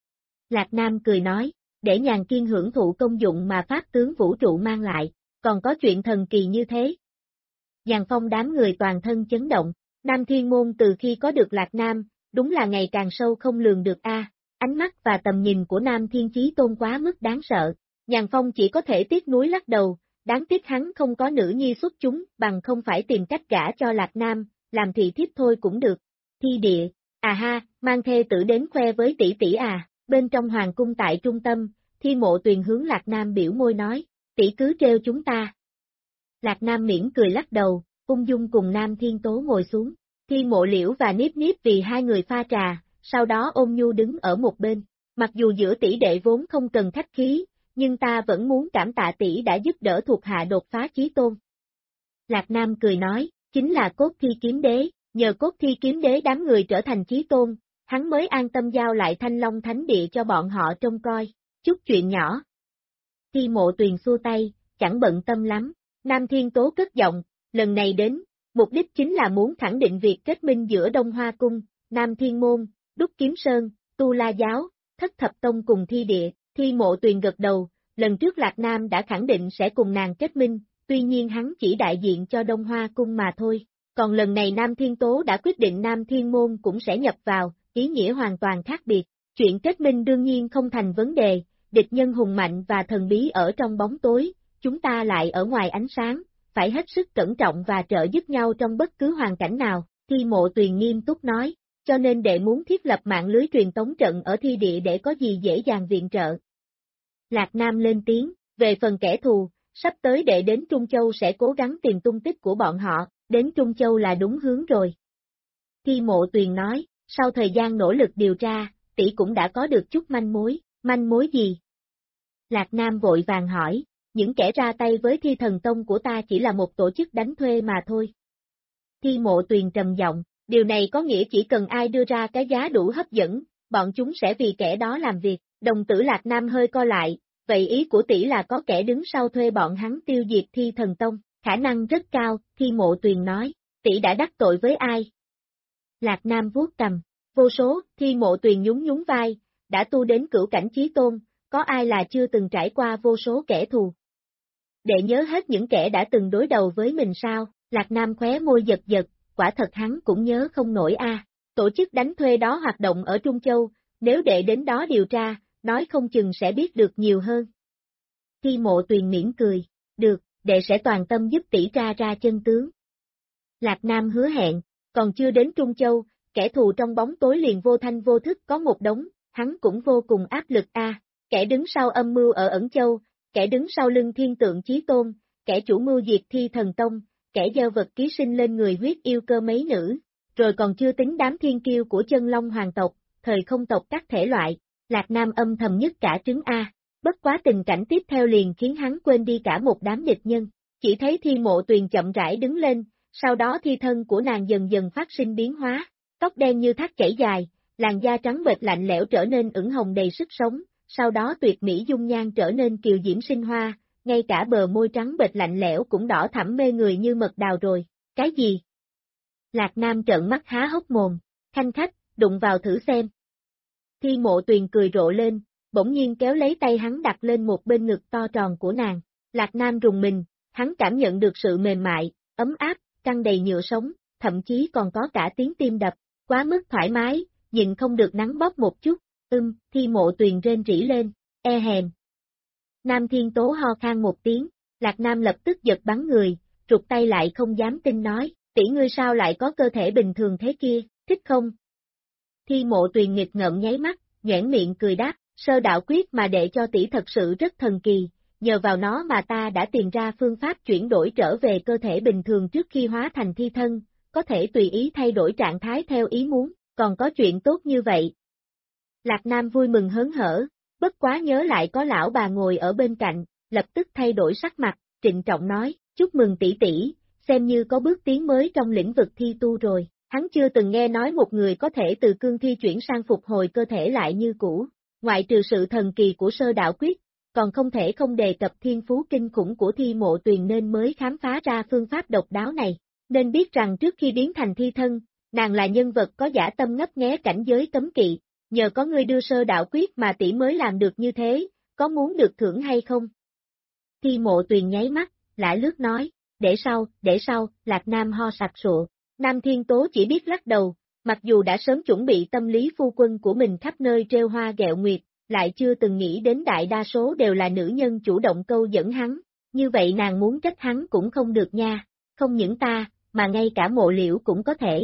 Lạc Nam cười nói, để Nhàn Kiên hưởng thụ công dụng mà pháp tướng vũ trụ mang lại, còn có chuyện thần kỳ như thế. Nhàn Phong đám người toàn thân chấn động, Nam Thiên Môn từ khi có được Lạc Nam, đúng là ngày càng sâu không lường được ánh mắt và tầm nhìn của Nam Thiên Chí Tôn quá mức đáng sợ. Nhàn Phong chỉ có thể tiếc nuối lắc đầu, đáng tiếc hắn không có nữ nhi xuất chúng, bằng không phải tìm cách gả cho Lạc Nam, làm thị thiếp thôi cũng được. Thi địa, ha, mang thê tử đến khoe với tỷ tỷ bên trong hoàng cung tại trung tâm, Thi Mộ Tuyền hướng Lạc Nam biểu môi nói, tỷ cứ trêu chúng ta. Lạc Nam mỉm cười lắc đầu, ung dung cùng Nam Thiên Tố ngồi xuống, Thi Mộ Liễu và Niếp Niếp vì hai người pha trà, sau đó ôn nhu đứng ở một bên, mặc dù giữa tỷ đệ vốn không cần khách khí, nhưng ta vẫn muốn cảm tạ tỷ đã giúp đỡ thuộc hạ đột phá chí tôn. Lạc Nam cười nói, chính là Cốt Thi Kiếm Đế, nhờ Cốt Thi Kiếm Đế đám người trở thành chí tôn, hắn mới an tâm giao lại Thanh Long Thánh Địa cho bọn họ trông coi, chút chuyện nhỏ. Thi Mộ Tuyền xua tay, chẳng bận tâm lắm, Nam Thiên Tố cất giọng, lần này đến, mục đích chính là muốn khẳng định việc kết minh giữa Đông Hoa Cung, Nam Thiên Môn, Đúc Kiếm Sơn, Tu La Giáo, Thất Thập Tông cùng Thi Địa. Thi Mộ Tuyền gật đầu, lần trước Lạc Nam đã khẳng định sẽ cùng nàng kết minh, tuy nhiên hắn chỉ đại diện cho Đông Hoa Cung mà thôi, còn lần này Nam Thiên Tố đã quyết định Nam Thiên Môn cũng sẽ nhập vào, ý nghĩa hoàn toàn khác biệt, chuyện kết minh đương nhiên không thành vấn đề, địch nhân hùng mạnh và thần bí ở trong bóng tối, chúng ta lại ở ngoài ánh sáng, phải hết sức cẩn trọng và trợ giúp nhau trong bất cứ hoàn cảnh nào, Thi Mộ Tuyền nghiêm túc nói. Cho nên đệ muốn thiết lập mạng lưới truyền tống trận ở Thi Địa để có gì dễ dàng viện trợ. Lạc Nam lên tiếng, về phần kẻ thù, sắp tới đệ đến Trung Châu sẽ cố gắng tìm tung tích của bọn họ, đến Trung Châu là đúng hướng rồi. Thi Mộ Tuyền nói, sau thời gian nỗ lực điều tra, tỷ cũng đã có được chút manh mối gì? Lạc Nam vội vàng hỏi, những kẻ ra tay với Thi Thần Tông của ta chỉ là một tổ chức đánh thuê mà thôi. Thi Mộ Tuyền trầm giọng, điều này có nghĩa chỉ cần ai đưa ra cái giá đủ hấp dẫn, bọn chúng sẽ vì kẻ đó làm việc. Đồng tử Lạc Nam hơi co lại, vậy ý của tỷ là có kẻ đứng sau thuê bọn hắn tiêu diệt Thi Thần Tông, khả năng rất cao, Thi Mộ Tuyền nói, tỷ đã đắc tội với ai? Lạc Nam vuốt cầm, vô số, Thi Mộ Tuyền nhún vai, đã tu đến cửu cảnh chí tôn, có ai là chưa từng trải qua vô số kẻ thù? Để nhớ hết những kẻ đã từng đối đầu với mình sao? Lạc Nam khóe môi giật, quả thật hắn cũng nhớ không nổi a. Tổ chức đánh thuê đó hoạt động ở Trung Châu, nếu đệ đến đó điều tra, nói không chừng sẽ biết được nhiều hơn. Thi Mộ Tuyền mỉm cười, được, đệ sẽ toàn tâm giúp tỷ tra ra chân tướng. Lạc Nam hứa hẹn, còn chưa đến Trung Châu, kẻ thù trong bóng tối liền vô thanh vô thức có một đống, hắn cũng vô cùng áp lực a. Kẻ đứng sau âm mưu ở Ẩn Châu, kẻ đứng sau lưng Thiên Tượng Chí Tôn, kẻ chủ mưu diệt Thi Thần Tông, kẻ gieo vật ký sinh lên người huyết yêu cơ mấy nữ, rồi còn chưa tính đám thiên kiêu của chân long hoàng tộc, thời không tộc các thể loại. Lạc Nam âm thầm nhất cả trứng a. Bất quá tình cảnh tiếp theo liền khiến hắn quên đi cả một đám địch nhân, chỉ thấy Thi Mộ Tuyền chậm rãi đứng lên, sau đó thi thân của nàng dần dần phát sinh biến hóa, tóc đen như thác chảy dài, làn da trắng bệch lạnh lẽo trở nên ửng hồng đầy sức sống, sau đó tuyệt mỹ dung nhan trở nên kiều diễm sinh hoa, ngay cả bờ môi trắng bệch lạnh lẽo cũng đỏ thẳm mê người như mật đào rồi. Cái gì? Lạc Nam trợn mắt há hốc mồm, khanh khách, đụng vào thử xem. Thi Mộ Tuyền cười rộ lên, bỗng nhiên kéo lấy tay hắn đặt lên một bên ngực to tròn của nàng. Lạc Nam rùng mình, hắn cảm nhận được sự mềm mại, ấm áp, căng đầy nhựa sống, thậm chí còn có cả tiếng tim đập, quá mức thoải mái, nhìn không được nắng bóp một chút. Thi Mộ Tuyền rên rỉ lên, e hèm. Nam Thiên Tố ho khan một tiếng, Lạc Nam lập tức giật bắn người, rụt tay lại không dám tin nói, tỷ ngươi sao lại có cơ thể bình thường thế kia, thích không? Thi Mộ Tuyền nghịch ngợm nháy mắt, nhoẻn miệng cười đáp, sơ đạo quyết mà đệ cho tỷ thật sự rất thần kỳ, nhờ vào nó mà ta đã tìm ra phương pháp chuyển đổi trở về cơ thể bình thường trước khi hóa thành thi thân, có thể tùy ý thay đổi trạng thái theo ý muốn, còn có chuyện tốt như vậy. Lạc Nam vui mừng hớn hở, bất quá nhớ lại có lão bà ngồi ở bên cạnh, lập tức thay đổi sắc mặt, trịnh trọng nói, chúc mừng tỷ tỷ, xem như có bước tiến mới trong lĩnh vực thi tu rồi. Hắn chưa từng nghe nói một người có thể từ cương thi chuyển sang phục hồi cơ thể lại như cũ, ngoại trừ sự thần kỳ của sơ đạo quyết, còn không thể không đề cập thiên phú kinh khủng của Thi Mộ Tuyền nên mới khám phá ra phương pháp độc đáo này. Nên biết rằng trước khi biến thành thi thân, nàng là nhân vật có dã tâm ngấp nghé cảnh giới cấm kỵ, nhờ có ngươi đưa sơ đạo quyết mà tỷ mới làm được như thế, có muốn được thưởng hay không? Thi Mộ Tuyền nháy mắt, lả lướt nói, để sau, Lạc Nam ho sặc sụa. Nam Thiên Tố chỉ biết lắc đầu, mặc dù đã sớm chuẩn bị tâm lý phu quân của mình khắp nơi trêu hoa ghẹo nguyệt, lại chưa từng nghĩ đến đại đa số đều là nữ nhân chủ động câu dẫn hắn, như vậy nàng muốn trách hắn cũng không được nha, không những ta, mà ngay cả Mộ Liễu cũng có thể.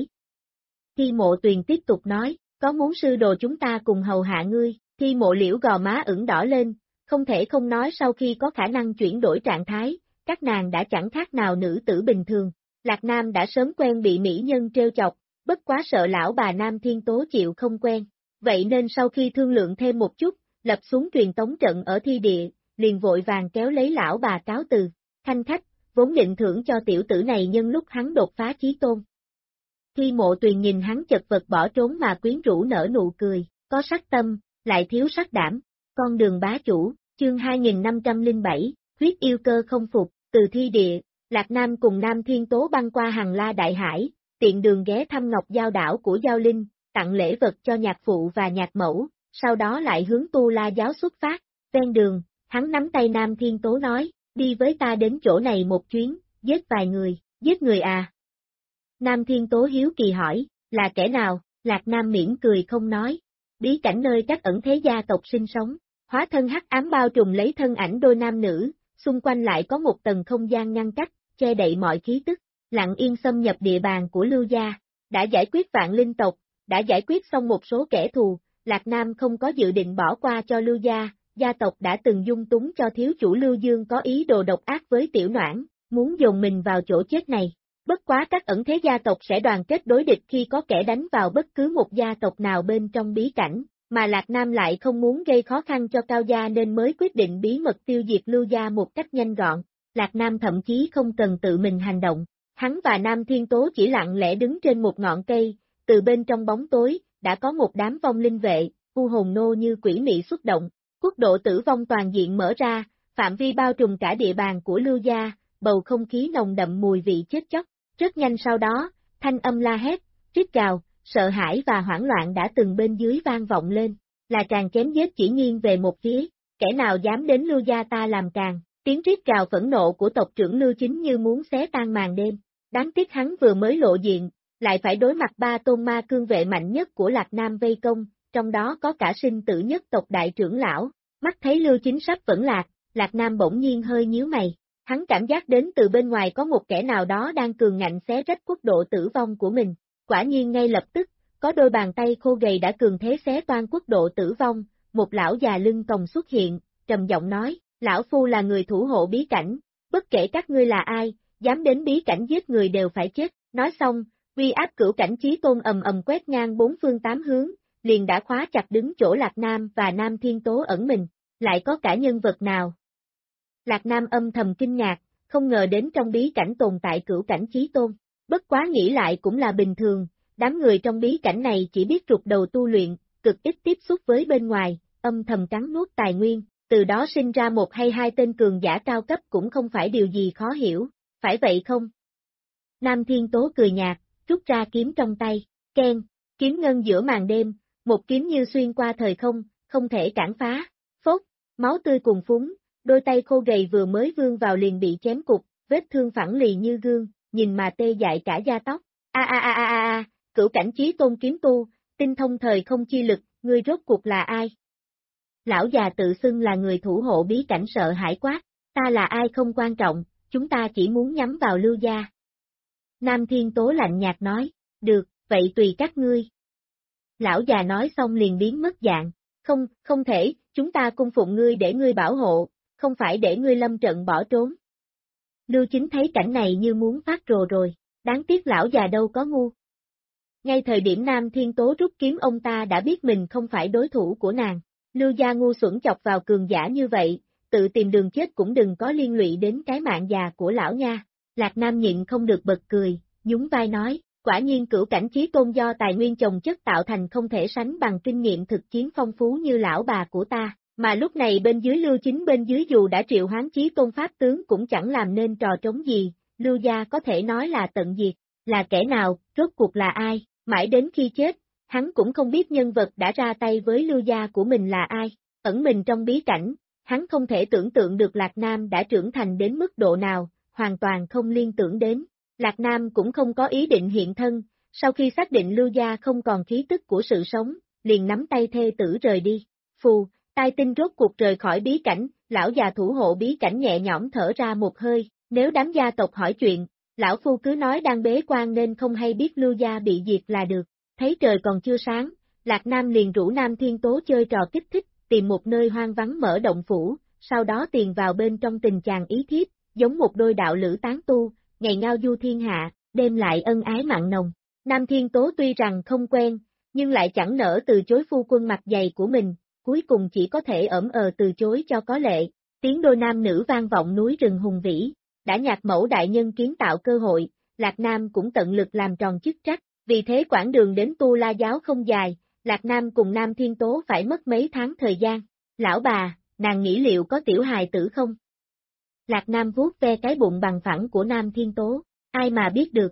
Thi Mộ Tuyền tiếp tục nói, có muốn sư đồ chúng ta cùng hầu hạ ngươi, Thi Mộ Liễu gò má ửng đỏ lên, không thể không nói sau khi có khả năng chuyển đổi trạng thái, các nàng đã chẳng khác nào nữ tử bình thường. Lạc Nam đã sớm quen bị mỹ nhân trêu chọc, bất quá sợ lão bà Nam Thiên Tố chịu không quen. Vậy nên sau khi thương lượng thêm một chút, lập xuống truyền tống trận ở thi địa, liền vội vàng kéo lấy lão bà cáo từ. Khanh khách, vốn định thưởng cho tiểu tử này nhân lúc hắn đột phá chí tôn. Thi Mộ Tuyền nhìn hắn chật vật bỏ trốn mà quyến rũ nở nụ cười, có sắc tâm, lại thiếu sắc đảm. Con đường bá chủ, chương 2507, huyết yêu cơ không phục, từ thi địa. Lạc Nam cùng Nam Thiên Tố băng qua Hằng La Đại Hải, tiện đường ghé thăm Ngọc Giao đảo của Giao Linh, tặng lễ vật cho nhạc phụ và nhạc mẫu, sau đó lại hướng Tu La giáo xuất phát. Ven đường, hắn nắm tay Nam Thiên Tố nói, đi với ta đến chỗ này một chuyến, giết vài người, giết người à? Nam Thiên Tố hiếu kỳ hỏi, là kẻ nào? Lạc Nam mỉm cười không nói, bí cảnh nơi các ẩn thế gia tộc sinh sống, hóa thân hắc ám bao trùm lấy thân ảnh đôi nam nữ, xung quanh lại có một tầng không gian ngăn cách, che đậy mọi khí tức, lặng yên xâm nhập địa bàn của Lưu gia, đã giải quyết vạn linh tộc, đã giải quyết xong một số kẻ thù, Lạc Nam không có dự định bỏ qua cho Lưu gia, gia tộc đã từng dung túng cho thiếu chủ Lưu Dương có ý đồ độc ác với Tiểu Noãn, muốn dồn mình vào chỗ chết này. Bất quá các ẩn thế gia tộc sẽ đoàn kết đối địch khi có kẻ đánh vào bất cứ một gia tộc nào bên trong bí cảnh, mà Lạc Nam lại không muốn gây khó khăn cho Cao gia nên mới quyết định bí mật tiêu diệt Lưu gia một cách nhanh gọn. Lạc Nam thậm chí không cần tự mình hành động, hắn và Nam Thiên Tố chỉ lặng lẽ đứng trên một ngọn cây, từ bên trong bóng tối, đã có một đám vong linh vệ, u hồn nô như quỷ mị xuất động, quốc độ tử vong toàn diện mở ra, phạm vi bao trùm cả địa bàn của Lưu gia, bầu không khí nồng đậm mùi vị chết chóc. Rất nhanh sau đó, thanh âm la hét, rít gào, sợ hãi và hoảng loạn đã từng bên dưới vang vọng lên, là tràng chém giết chỉ nghiêng về một phía, kẻ nào dám đến Lưu gia ta làm càng, tiếng rít gào phẫn nộ của tộc trưởng Lưu Chính như muốn xé tan màn đêm, đáng tiếc hắn vừa mới lộ diện, lại phải đối mặt ba tôn ma cương vệ mạnh nhất của Lạc Nam vây công, trong đó có cả sinh tử nhất tộc đại trưởng lão, mắt thấy Lưu Chính sắp vẫn lạc, Lạc Nam bỗng nhiên hơi nhíu mày. Hắn cảm giác đến từ bên ngoài có một kẻ nào đó đang cường ngạnh xé rách quốc độ tử vong của mình. Quả nhiên ngay lập tức, có đôi bàn tay khô gầy đã cường thế xé toan quốc độ tử vong, một lão già lưng còng xuất hiện, trầm giọng nói, lão phu là người thủ hộ bí cảnh, bất kể các ngươi là ai, dám đến bí cảnh giết người đều phải chết. Nói xong, uy áp cửu cảnh chí tôn ầm ầm quét ngang bốn phương tám hướng, liền đã khóa chặt đứng chỗ Lạc Nam và Nam Thiên Tố ẩn mình, lại có cả nhân vật nào. Lạc Nam âm thầm kinh ngạc, không ngờ đến trong bí cảnh tồn tại cửu cảnh chí tôn, bất quá nghĩ lại cũng là bình thường, đám người trong bí cảnh này chỉ biết rụt đầu tu luyện, cực ít tiếp xúc với bên ngoài, âm thầm cắn nuốt tài nguyên, từ đó sinh ra một hay hai tên cường giả cao cấp cũng không phải điều gì khó hiểu, phải vậy không? Nam Thiên Tố cười nhạt, rút ra kiếm trong tay, keng, kiếm ngân giữa màn đêm, một kiếm như xuyên qua thời không, không thể cản phá, phốt, máu tươi cuồn phúng. Đôi tay khô gầy vừa mới vươn vào liền bị chém cục, vết thương phẳng lì như gương, nhìn mà tê dại cả da tóc. Cửu cảnh chí tôn kiếm tu, tinh thông thời không chi lực, ngươi rốt cuộc là ai? Lão già tự xưng là người thủ hộ bí cảnh sợ hãi quát, ta là ai không quan trọng, chúng ta chỉ muốn nhắm vào Lưu gia. Nam Thiên Tố lạnh nhạt nói, được, vậy tùy các ngươi. Lão già nói xong liền biến mất dạng, không thể, chúng ta cung phụng ngươi để ngươi bảo hộ. Không phải để ngươi lâm trận bỏ trốn. Lưu Chính thấy cảnh này như muốn phát rồ rồi, đáng tiếc lão già đâu có ngu. Ngay thời điểm Nam Thiên Tố rút kiếm ông ta đã biết mình không phải đối thủ của nàng, Lưu gia ngu xuẩn chọc vào cường giả như vậy, tự tìm đường chết cũng đừng có liên lụy đến cái mạng già của lão nha. Lạc Nam nhịn không được bật cười, nhún vai nói, quả nhiên cửu cảnh chí tôn do tài nguyên chồng chất tạo thành không thể sánh bằng kinh nghiệm thực chiến phong phú như lão bà của ta. Mà lúc này bên dưới Lưu Chính bên dưới dù đã triệu hoán chí tôn pháp tướng cũng chẳng làm nên trò trống gì, Lưu gia có thể nói là tận diệt, là kẻ nào, rốt cuộc là ai, mãi đến khi chết, hắn cũng không biết nhân vật đã ra tay với Lưu gia của mình là ai, ẩn mình trong bí cảnh, hắn không thể tưởng tượng được Lạc Nam đã trưởng thành đến mức độ nào, hoàn toàn không liên tưởng đến, Lạc Nam cũng không có ý định hiện thân, sau khi xác định Lưu gia không còn khí tức của sự sống, liền nắm tay thê tử rời đi, phù. Tai tinh rốt cuộc rời khỏi bí cảnh, lão già thủ hộ bí cảnh nhẹ nhõm thở ra một hơi, nếu đám gia tộc hỏi chuyện, lão phu cứ nói đang bế quan nên không hay biết Lưu gia bị diệt là được, thấy trời còn chưa sáng, Lạc Nam liền rủ Nam Thiên Tố chơi trò kích thích, tìm một nơi hoang vắng mở động phủ, sau đó tiền vào bên trong tình chàng ý thiếp, giống một đôi đạo lữ tán tu, ngày ngao du thiên hạ, đêm lại ân ái mặn nồng. Nam Thiên Tố tuy rằng không quen, nhưng lại chẳng nỡ từ chối phu quân mặt dày của mình. Cuối cùng chỉ có thể từ chối cho có lệ, tiếng đôi nam nữ vang vọng núi rừng hùng vĩ, đã nhạc mẫu đại nhân kiến tạo cơ hội, Lạc Nam cũng tận lực làm tròn chức trách, vì thế quãng đường đến Tu La Giáo không dài, Lạc Nam cùng Nam Thiên Tố phải mất mấy tháng thời gian, lão bà, nàng nghĩ liệu có tiểu hài tử không? Lạc Nam vuốt ve cái bụng bằng phẳng của Nam Thiên Tố, ai mà biết được.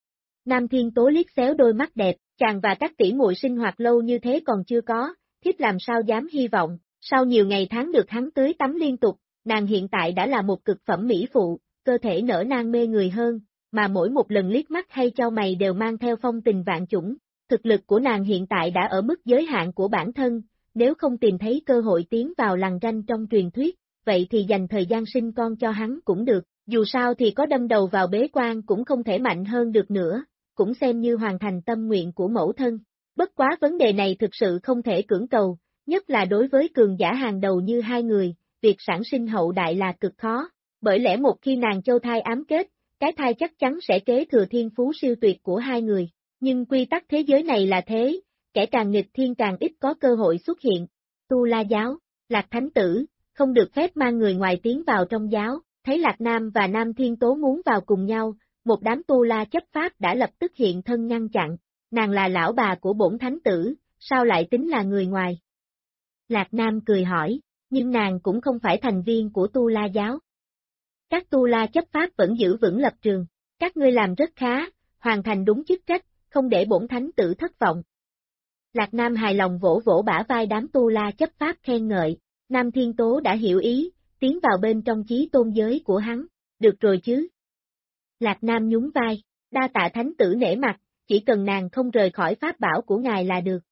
Nam Thiên Tố liếc xéo đôi mắt đẹp, chàng và các tỷ muội sinh hoạt lâu như thế còn chưa có. Thiếp làm sao dám hy vọng, sau nhiều ngày tháng được hắn tưới tắm liên tục, nàng hiện tại đã là một cực phẩm mỹ phụ, cơ thể nở nang mê người hơn, mà mỗi một lần liếc mắt hay chau mày đều mang theo phong tình vạn chủng, thực lực của nàng hiện tại đã ở mức giới hạn của bản thân, nếu không tìm thấy cơ hội tiến vào lằn ranh trong truyền thuyết, vậy thì dành thời gian sinh con cho hắn cũng được, dù sao thì có đâm đầu vào bế quan cũng không thể mạnh hơn được nữa, cũng xem như hoàn thành tâm nguyện của mẫu thân. Bất quá vấn đề này thực sự không thể cưỡng cầu, nhất là đối với cường giả hàng đầu như hai người, việc sản sinh hậu đại là cực khó, bởi lẽ một khi nàng châu thai ám kết, cái thai chắc chắn sẽ kế thừa thiên phú siêu tuyệt của hai người. Nhưng quy tắc thế giới này là thế, kẻ càng nghịch thiên càng ít có cơ hội xuất hiện. Tu La giáo, Lạc Thánh Tử, không được phép mang người ngoài tiến vào trong giáo, thấy Lạc Nam và Nam Thiên Tố muốn vào cùng nhau, một đám Tu La chấp pháp đã lập tức hiện thân ngăn chặn, nàng là lão bà của bổn thánh tử, sao lại tính là người ngoài? Lạc Nam cười hỏi, nhưng nàng cũng không phải thành viên của Tu La giáo. Các Tu La chấp pháp vẫn giữ vững lập trường, các ngươi làm rất khá, hoàn thành đúng chức trách, không để bổn thánh tử thất vọng. Lạc Nam hài lòng vỗ vỗ bả vai đám Tu La chấp pháp khen ngợi, Nam Thiên Tố đã hiểu ý, tiến vào bên trong chí tôn giới của hắn, được rồi chứ. Lạc Nam nhún vai, đa tạ thánh tử nể mặt, chỉ cần nàng không rời khỏi pháp bảo của ngài là được.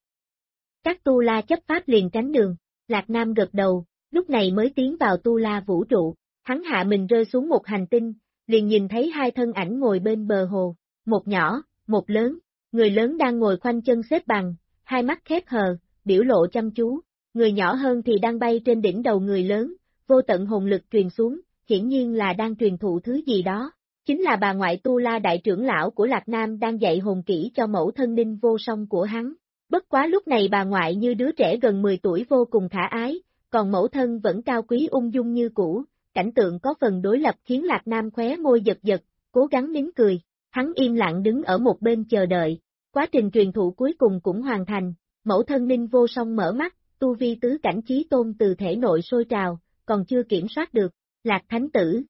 Các Tu La chấp pháp liền tránh đường, Lạc Nam gật đầu, lúc này mới tiến vào Tu La vũ trụ, hắn hạ mình rơi xuống một hành tinh, liền nhìn thấy hai thân ảnh ngồi bên bờ hồ, một nhỏ, một lớn, người lớn đang ngồi khoanh chân xếp bằng, hai mắt khép hờ, biểu lộ chăm chú, người nhỏ hơn thì đang bay trên đỉnh đầu người lớn, vô tận hồn lực truyền xuống, hiển nhiên là đang truyền thụ thứ gì đó, chính là bà ngoại Tu La đại trưởng lão của Lạc Nam đang dạy hồn kỹ cho mẫu thân Ninh Vô Song của hắn. Bất quá lúc này bà ngoại như đứa trẻ gần 10 tuổi vô cùng khả ái, còn mẫu thân vẫn cao quý ung dung như cũ, cảnh tượng có phần đối lập khiến Lạc Nam khóe môi giật giật, cố gắng nín cười, hắn im lặng đứng ở một bên chờ đợi, quá trình truyền thụ cuối cùng cũng hoàn thành, mẫu thân Ninh Vô Song mở mắt, tu vi tứ cảnh chí tôn từ thể nội sôi trào, còn chưa kiểm soát được, Lạc Thánh Tử.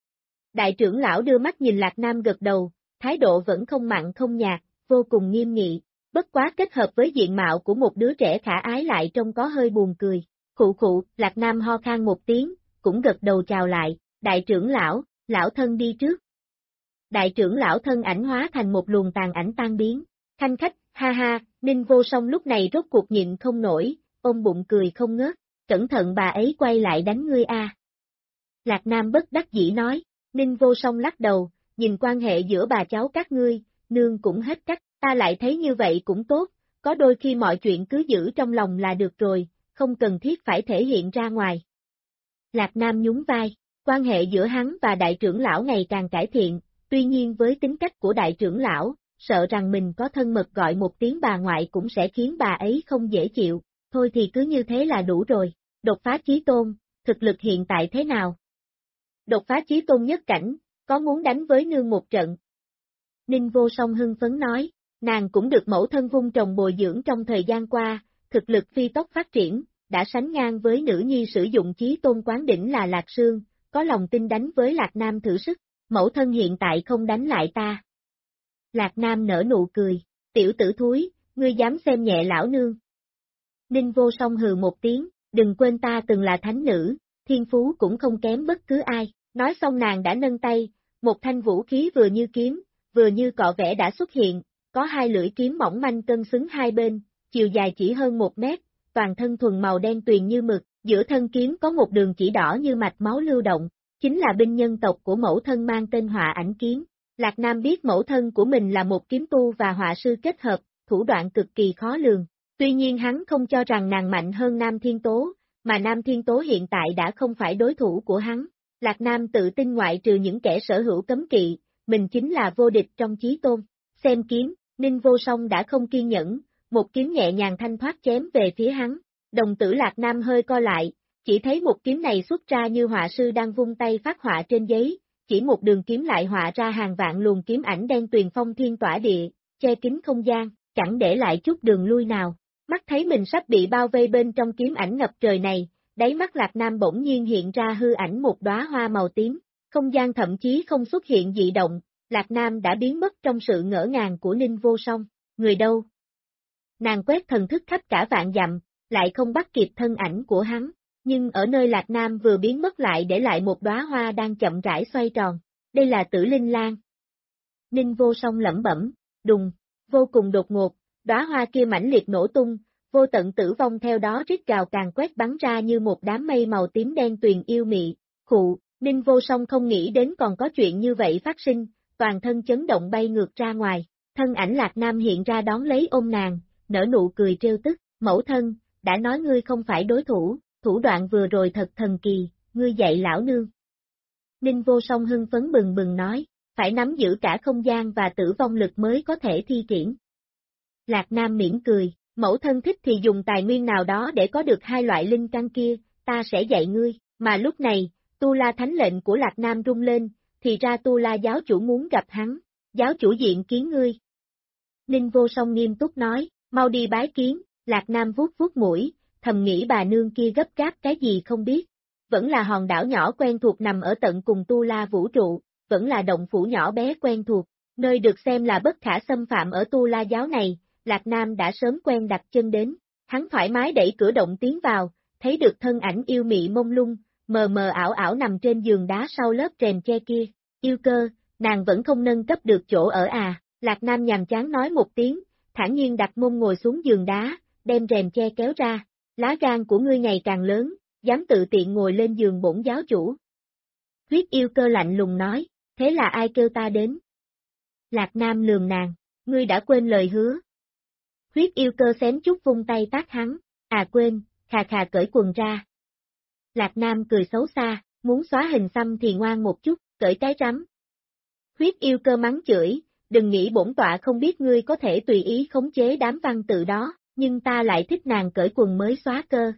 Đại trưởng lão đưa mắt nhìn Lạc Nam gật đầu, thái độ vẫn không mặn không nhạt, vô cùng nghiêm nghị, bất quá kết hợp với diện mạo của một đứa trẻ khả ái lại trông có hơi buồn cười. Khụ khụ, Lạc Nam ho khan một tiếng, cũng gật đầu chào lại, đại trưởng lão, lão thân đi trước. Đại trưởng lão thân ảnh hóa thành một luồng tàn ảnh tan biến, khanh khách, ha ha, Ninh Vô Song lúc này rốt cuộc nhịn không nổi, ôm bụng cười không ngớt, cẩn thận bà ấy quay lại đánh ngươi a. Lạc Nam bất đắc dĩ nói, Ninh Vô Song lắc đầu, nhìn quan hệ giữa bà cháu các ngươi, nương cũng hết cách, ta lại thấy như vậy cũng tốt, có đôi khi mọi chuyện cứ giữ trong lòng là được rồi, không cần thiết phải thể hiện ra ngoài. Lạc Nam nhún vai, quan hệ giữa hắn và đại trưởng lão ngày càng cải thiện, tuy nhiên với tính cách của đại trưởng lão, sợ rằng mình có thân mật gọi một tiếng bà ngoại cũng sẽ khiến bà ấy không dễ chịu, thôi thì cứ như thế là đủ rồi, đột phá chí tôn, thực lực hiện tại thế nào? Đột phá chí tôn nhất cảnh, có muốn đánh với nương một trận? Ninh Vô Song hưng phấn nói, nàng cũng được mẫu thân vun trồng bồi dưỡng trong thời gian qua, thực lực phi tốc phát triển, đã sánh ngang với nữ nhi sử dụng chí tôn quán đỉnh là Lạc Sương, có lòng tin đánh với Lạc Nam thử sức, mẫu thân hiện tại không đánh lại ta. Lạc Nam nở nụ cười, tiểu tử thúi, ngươi dám xem nhẹ lão nương. Ninh Vô Song hừ một tiếng, đừng quên ta từng là thánh nữ, thiên phú cũng không kém bất cứ ai, nói xong nàng đã nâng tay, một thanh vũ khí vừa như kiếm, vừa như cọ vẽ đã xuất hiện, có hai lưỡi kiếm mỏng manh cân xứng hai bên, chiều dài chỉ hơn 1 mét, toàn thân thuần màu đen tuyền như mực, giữa thân kiếm có một đường chỉ đỏ như mạch máu lưu động, chính là binh nhân tộc của mẫu thân mang tên Họa Ảnh Kiếm. Lạc Nam biết mẫu thân của mình là một kiếm tu và họa sư kết hợp, thủ đoạn cực kỳ khó lường, tuy nhiên hắn không cho rằng nàng mạnh hơn Nam Thiên Tố, mà Nam Thiên Tố hiện tại đã không phải đối thủ của hắn. Lạc Nam tự tin ngoại trừ những kẻ sở hữu cấm kỵ, mình chính là vô địch trong chí tôn. Xem kiếm, Ninh Vô Song đã không kiên nhẫn, một kiếm nhẹ nhàng thanh thoát chém về phía hắn. Đồng tử Lạc Nam hơi co lại, chỉ thấy một kiếm này xuất ra như họa sư đang vung tay phát họa trên giấy, chỉ một đường kiếm lại họa ra hàng vạn luồng kiếm ảnh đen tuyền phong thiên tỏa địa, che kín không gian, chẳng để lại chút đường lui nào. Mắt thấy mình sắp bị bao vây bên trong kiếm ảnh ngập trời này, đáy mắt Lạc Nam bỗng nhiên hiện ra hư ảnh một đóa hoa màu tím, không gian thậm chí không xuất hiện dị động, Lạc Nam đã biến mất trong sự ngỡ ngàng của Ninh Vô Song, người đâu? Nàng quét thần thức khắp cả vạn dặm, lại không bắt kịp thân ảnh của hắn, nhưng ở nơi Lạc Nam vừa biến mất lại để lại một đóa hoa đang chậm rãi xoay tròn, đây là Tử Linh Lan. Ninh Vô Song lẩm bẩm, đùng, vô cùng đột ngột, đóa hoa kia mãnh liệt nổ tung, vô tận tử vong theo đó rít gào càng quét bắn ra như một đám mây màu tím đen tuyền yêu mị, khụ, Ninh Vô Song không nghĩ đến còn có chuyện như vậy phát sinh, toàn thân chấn động bay ngược ra ngoài, thân ảnh Lạc Nam hiện ra đón lấy ôm nàng, nở nụ cười trêu tức, mẫu thân, đã nói ngươi không phải đối thủ, thủ đoạn vừa rồi thật thần kỳ, ngươi dạy lão nương. Ninh Vô Song hưng phấn bừng bừng nói, phải nắm giữ cả không gian và tử vong lực mới có thể thi triển. Lạc Nam mỉm cười, mẫu thân thích thì dùng tài nguyên nào đó để có được hai loại linh căn kia, ta sẽ dạy ngươi, mà lúc này, Tu La thánh lệnh của Lạc Nam rung lên, thì ra Tu La giáo chủ muốn gặp hắn, giáo chủ diện kiến ngươi. Ninh Vô Song nghiêm túc nói, mau đi bái kiến, Lạc Nam vuốt vuốt mũi, thầm nghĩ bà nương kia gấp gáp cái gì không biết, vẫn là hòn đảo nhỏ quen thuộc nằm ở tận cùng Tu La vũ trụ, vẫn là động phủ nhỏ bé quen thuộc, nơi được xem là bất khả xâm phạm ở Tu La giáo này, Lạc Nam đã sớm quen đặt chân đến, hắn thoải mái đẩy cửa động tiến vào, thấy được thân ảnh yêu mị mông lung, mờ mờ ảo ảo nằm trên giường đá sau lớp rèm che kia, yêu cơ, nàng vẫn không nâng cấp được chỗ ở à, Lạc Nam nhàm chán nói một tiếng, thản nhiên đặt mông ngồi xuống giường đá, đem rèm che kéo ra, lá gan của ngươi ngày càng lớn, dám tự tiện ngồi lên giường bổn giáo chủ. Huyết yêu cơ lạnh lùng nói, thế là ai kêu ta đến? Lạc Nam lườm nàng, ngươi đã quên lời hứa. Huyết yêu cơ xém chút vung tay tát hắn, à quên, khà khà cởi quần ra. Lạc Nam cười xấu xa, muốn xóa hình xăm thì ngoan một chút, cởi cái rắm. Huyết yêu cơ mắng chửi, đừng nghĩ bổn tọa không biết ngươi có thể tùy ý khống chế đám văn tự đó, nhưng ta lại thích nàng cởi quần mới xóa cơ.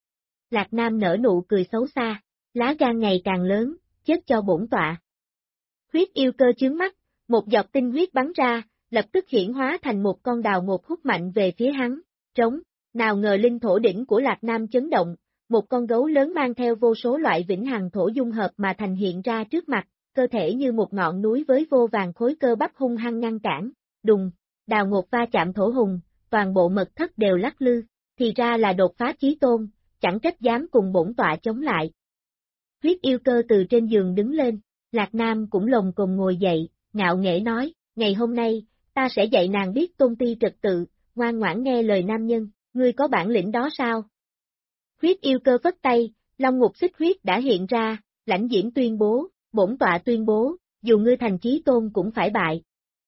Lạc Nam nở nụ cười xấu xa, lá gan ngày càng lớn, chết cho bổn tọa. Huyết yêu cơ chướng mắt, một giọt tinh huyết bắn ra, lập tức hiển hóa thành một con đào ngột hút mạnh về phía hắn, trống, nào ngờ linh thổ đỉnh của Lạc Nam chấn động, một con gấu lớn mang theo vô số loại vĩnh hằng thổ dung hợp mà thành hiện ra trước mặt, cơ thể như một ngọn núi với vô vàng khối cơ bắp hung hăng ngăn cản, đùng, đào ngột va chạm thổ hùng, toàn bộ mật thất đều lắc lư, thì ra là đột phá chí tôn, chẳng trách dám cùng bổn tọa chống lại. Huyết yêu cơ từ trên giường đứng lên, Lạc Nam cũng lồng cồm ngồi dậy, ngạo nghễ nói, ngày hôm nay, ta sẽ dạy nàng biết tôn ti trật tự, ngoan ngoãn nghe lời nam nhân, ngươi có bản lĩnh đó sao? Huyết yêu cơ vất tay, long ngục xích huyết đã hiện ra, lãnh diễm tuyên bố, bổn tọa tuyên bố, dù ngươi thành chí tôn cũng phải bại.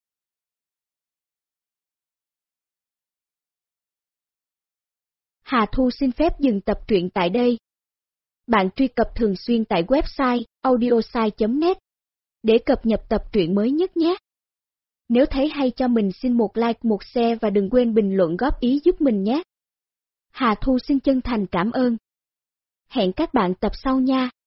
Hà Thu xin phép dừng tập truyện tại đây. Bạn truy cập thường xuyên tại website audiosai.net để cập nhật tập truyện mới nhất nhé. Nếu thấy hay cho mình xin một like một share và đừng quên bình luận góp ý giúp mình nhé. Hà Thu xin chân thành cảm ơn. Hẹn các bạn tập sau nha.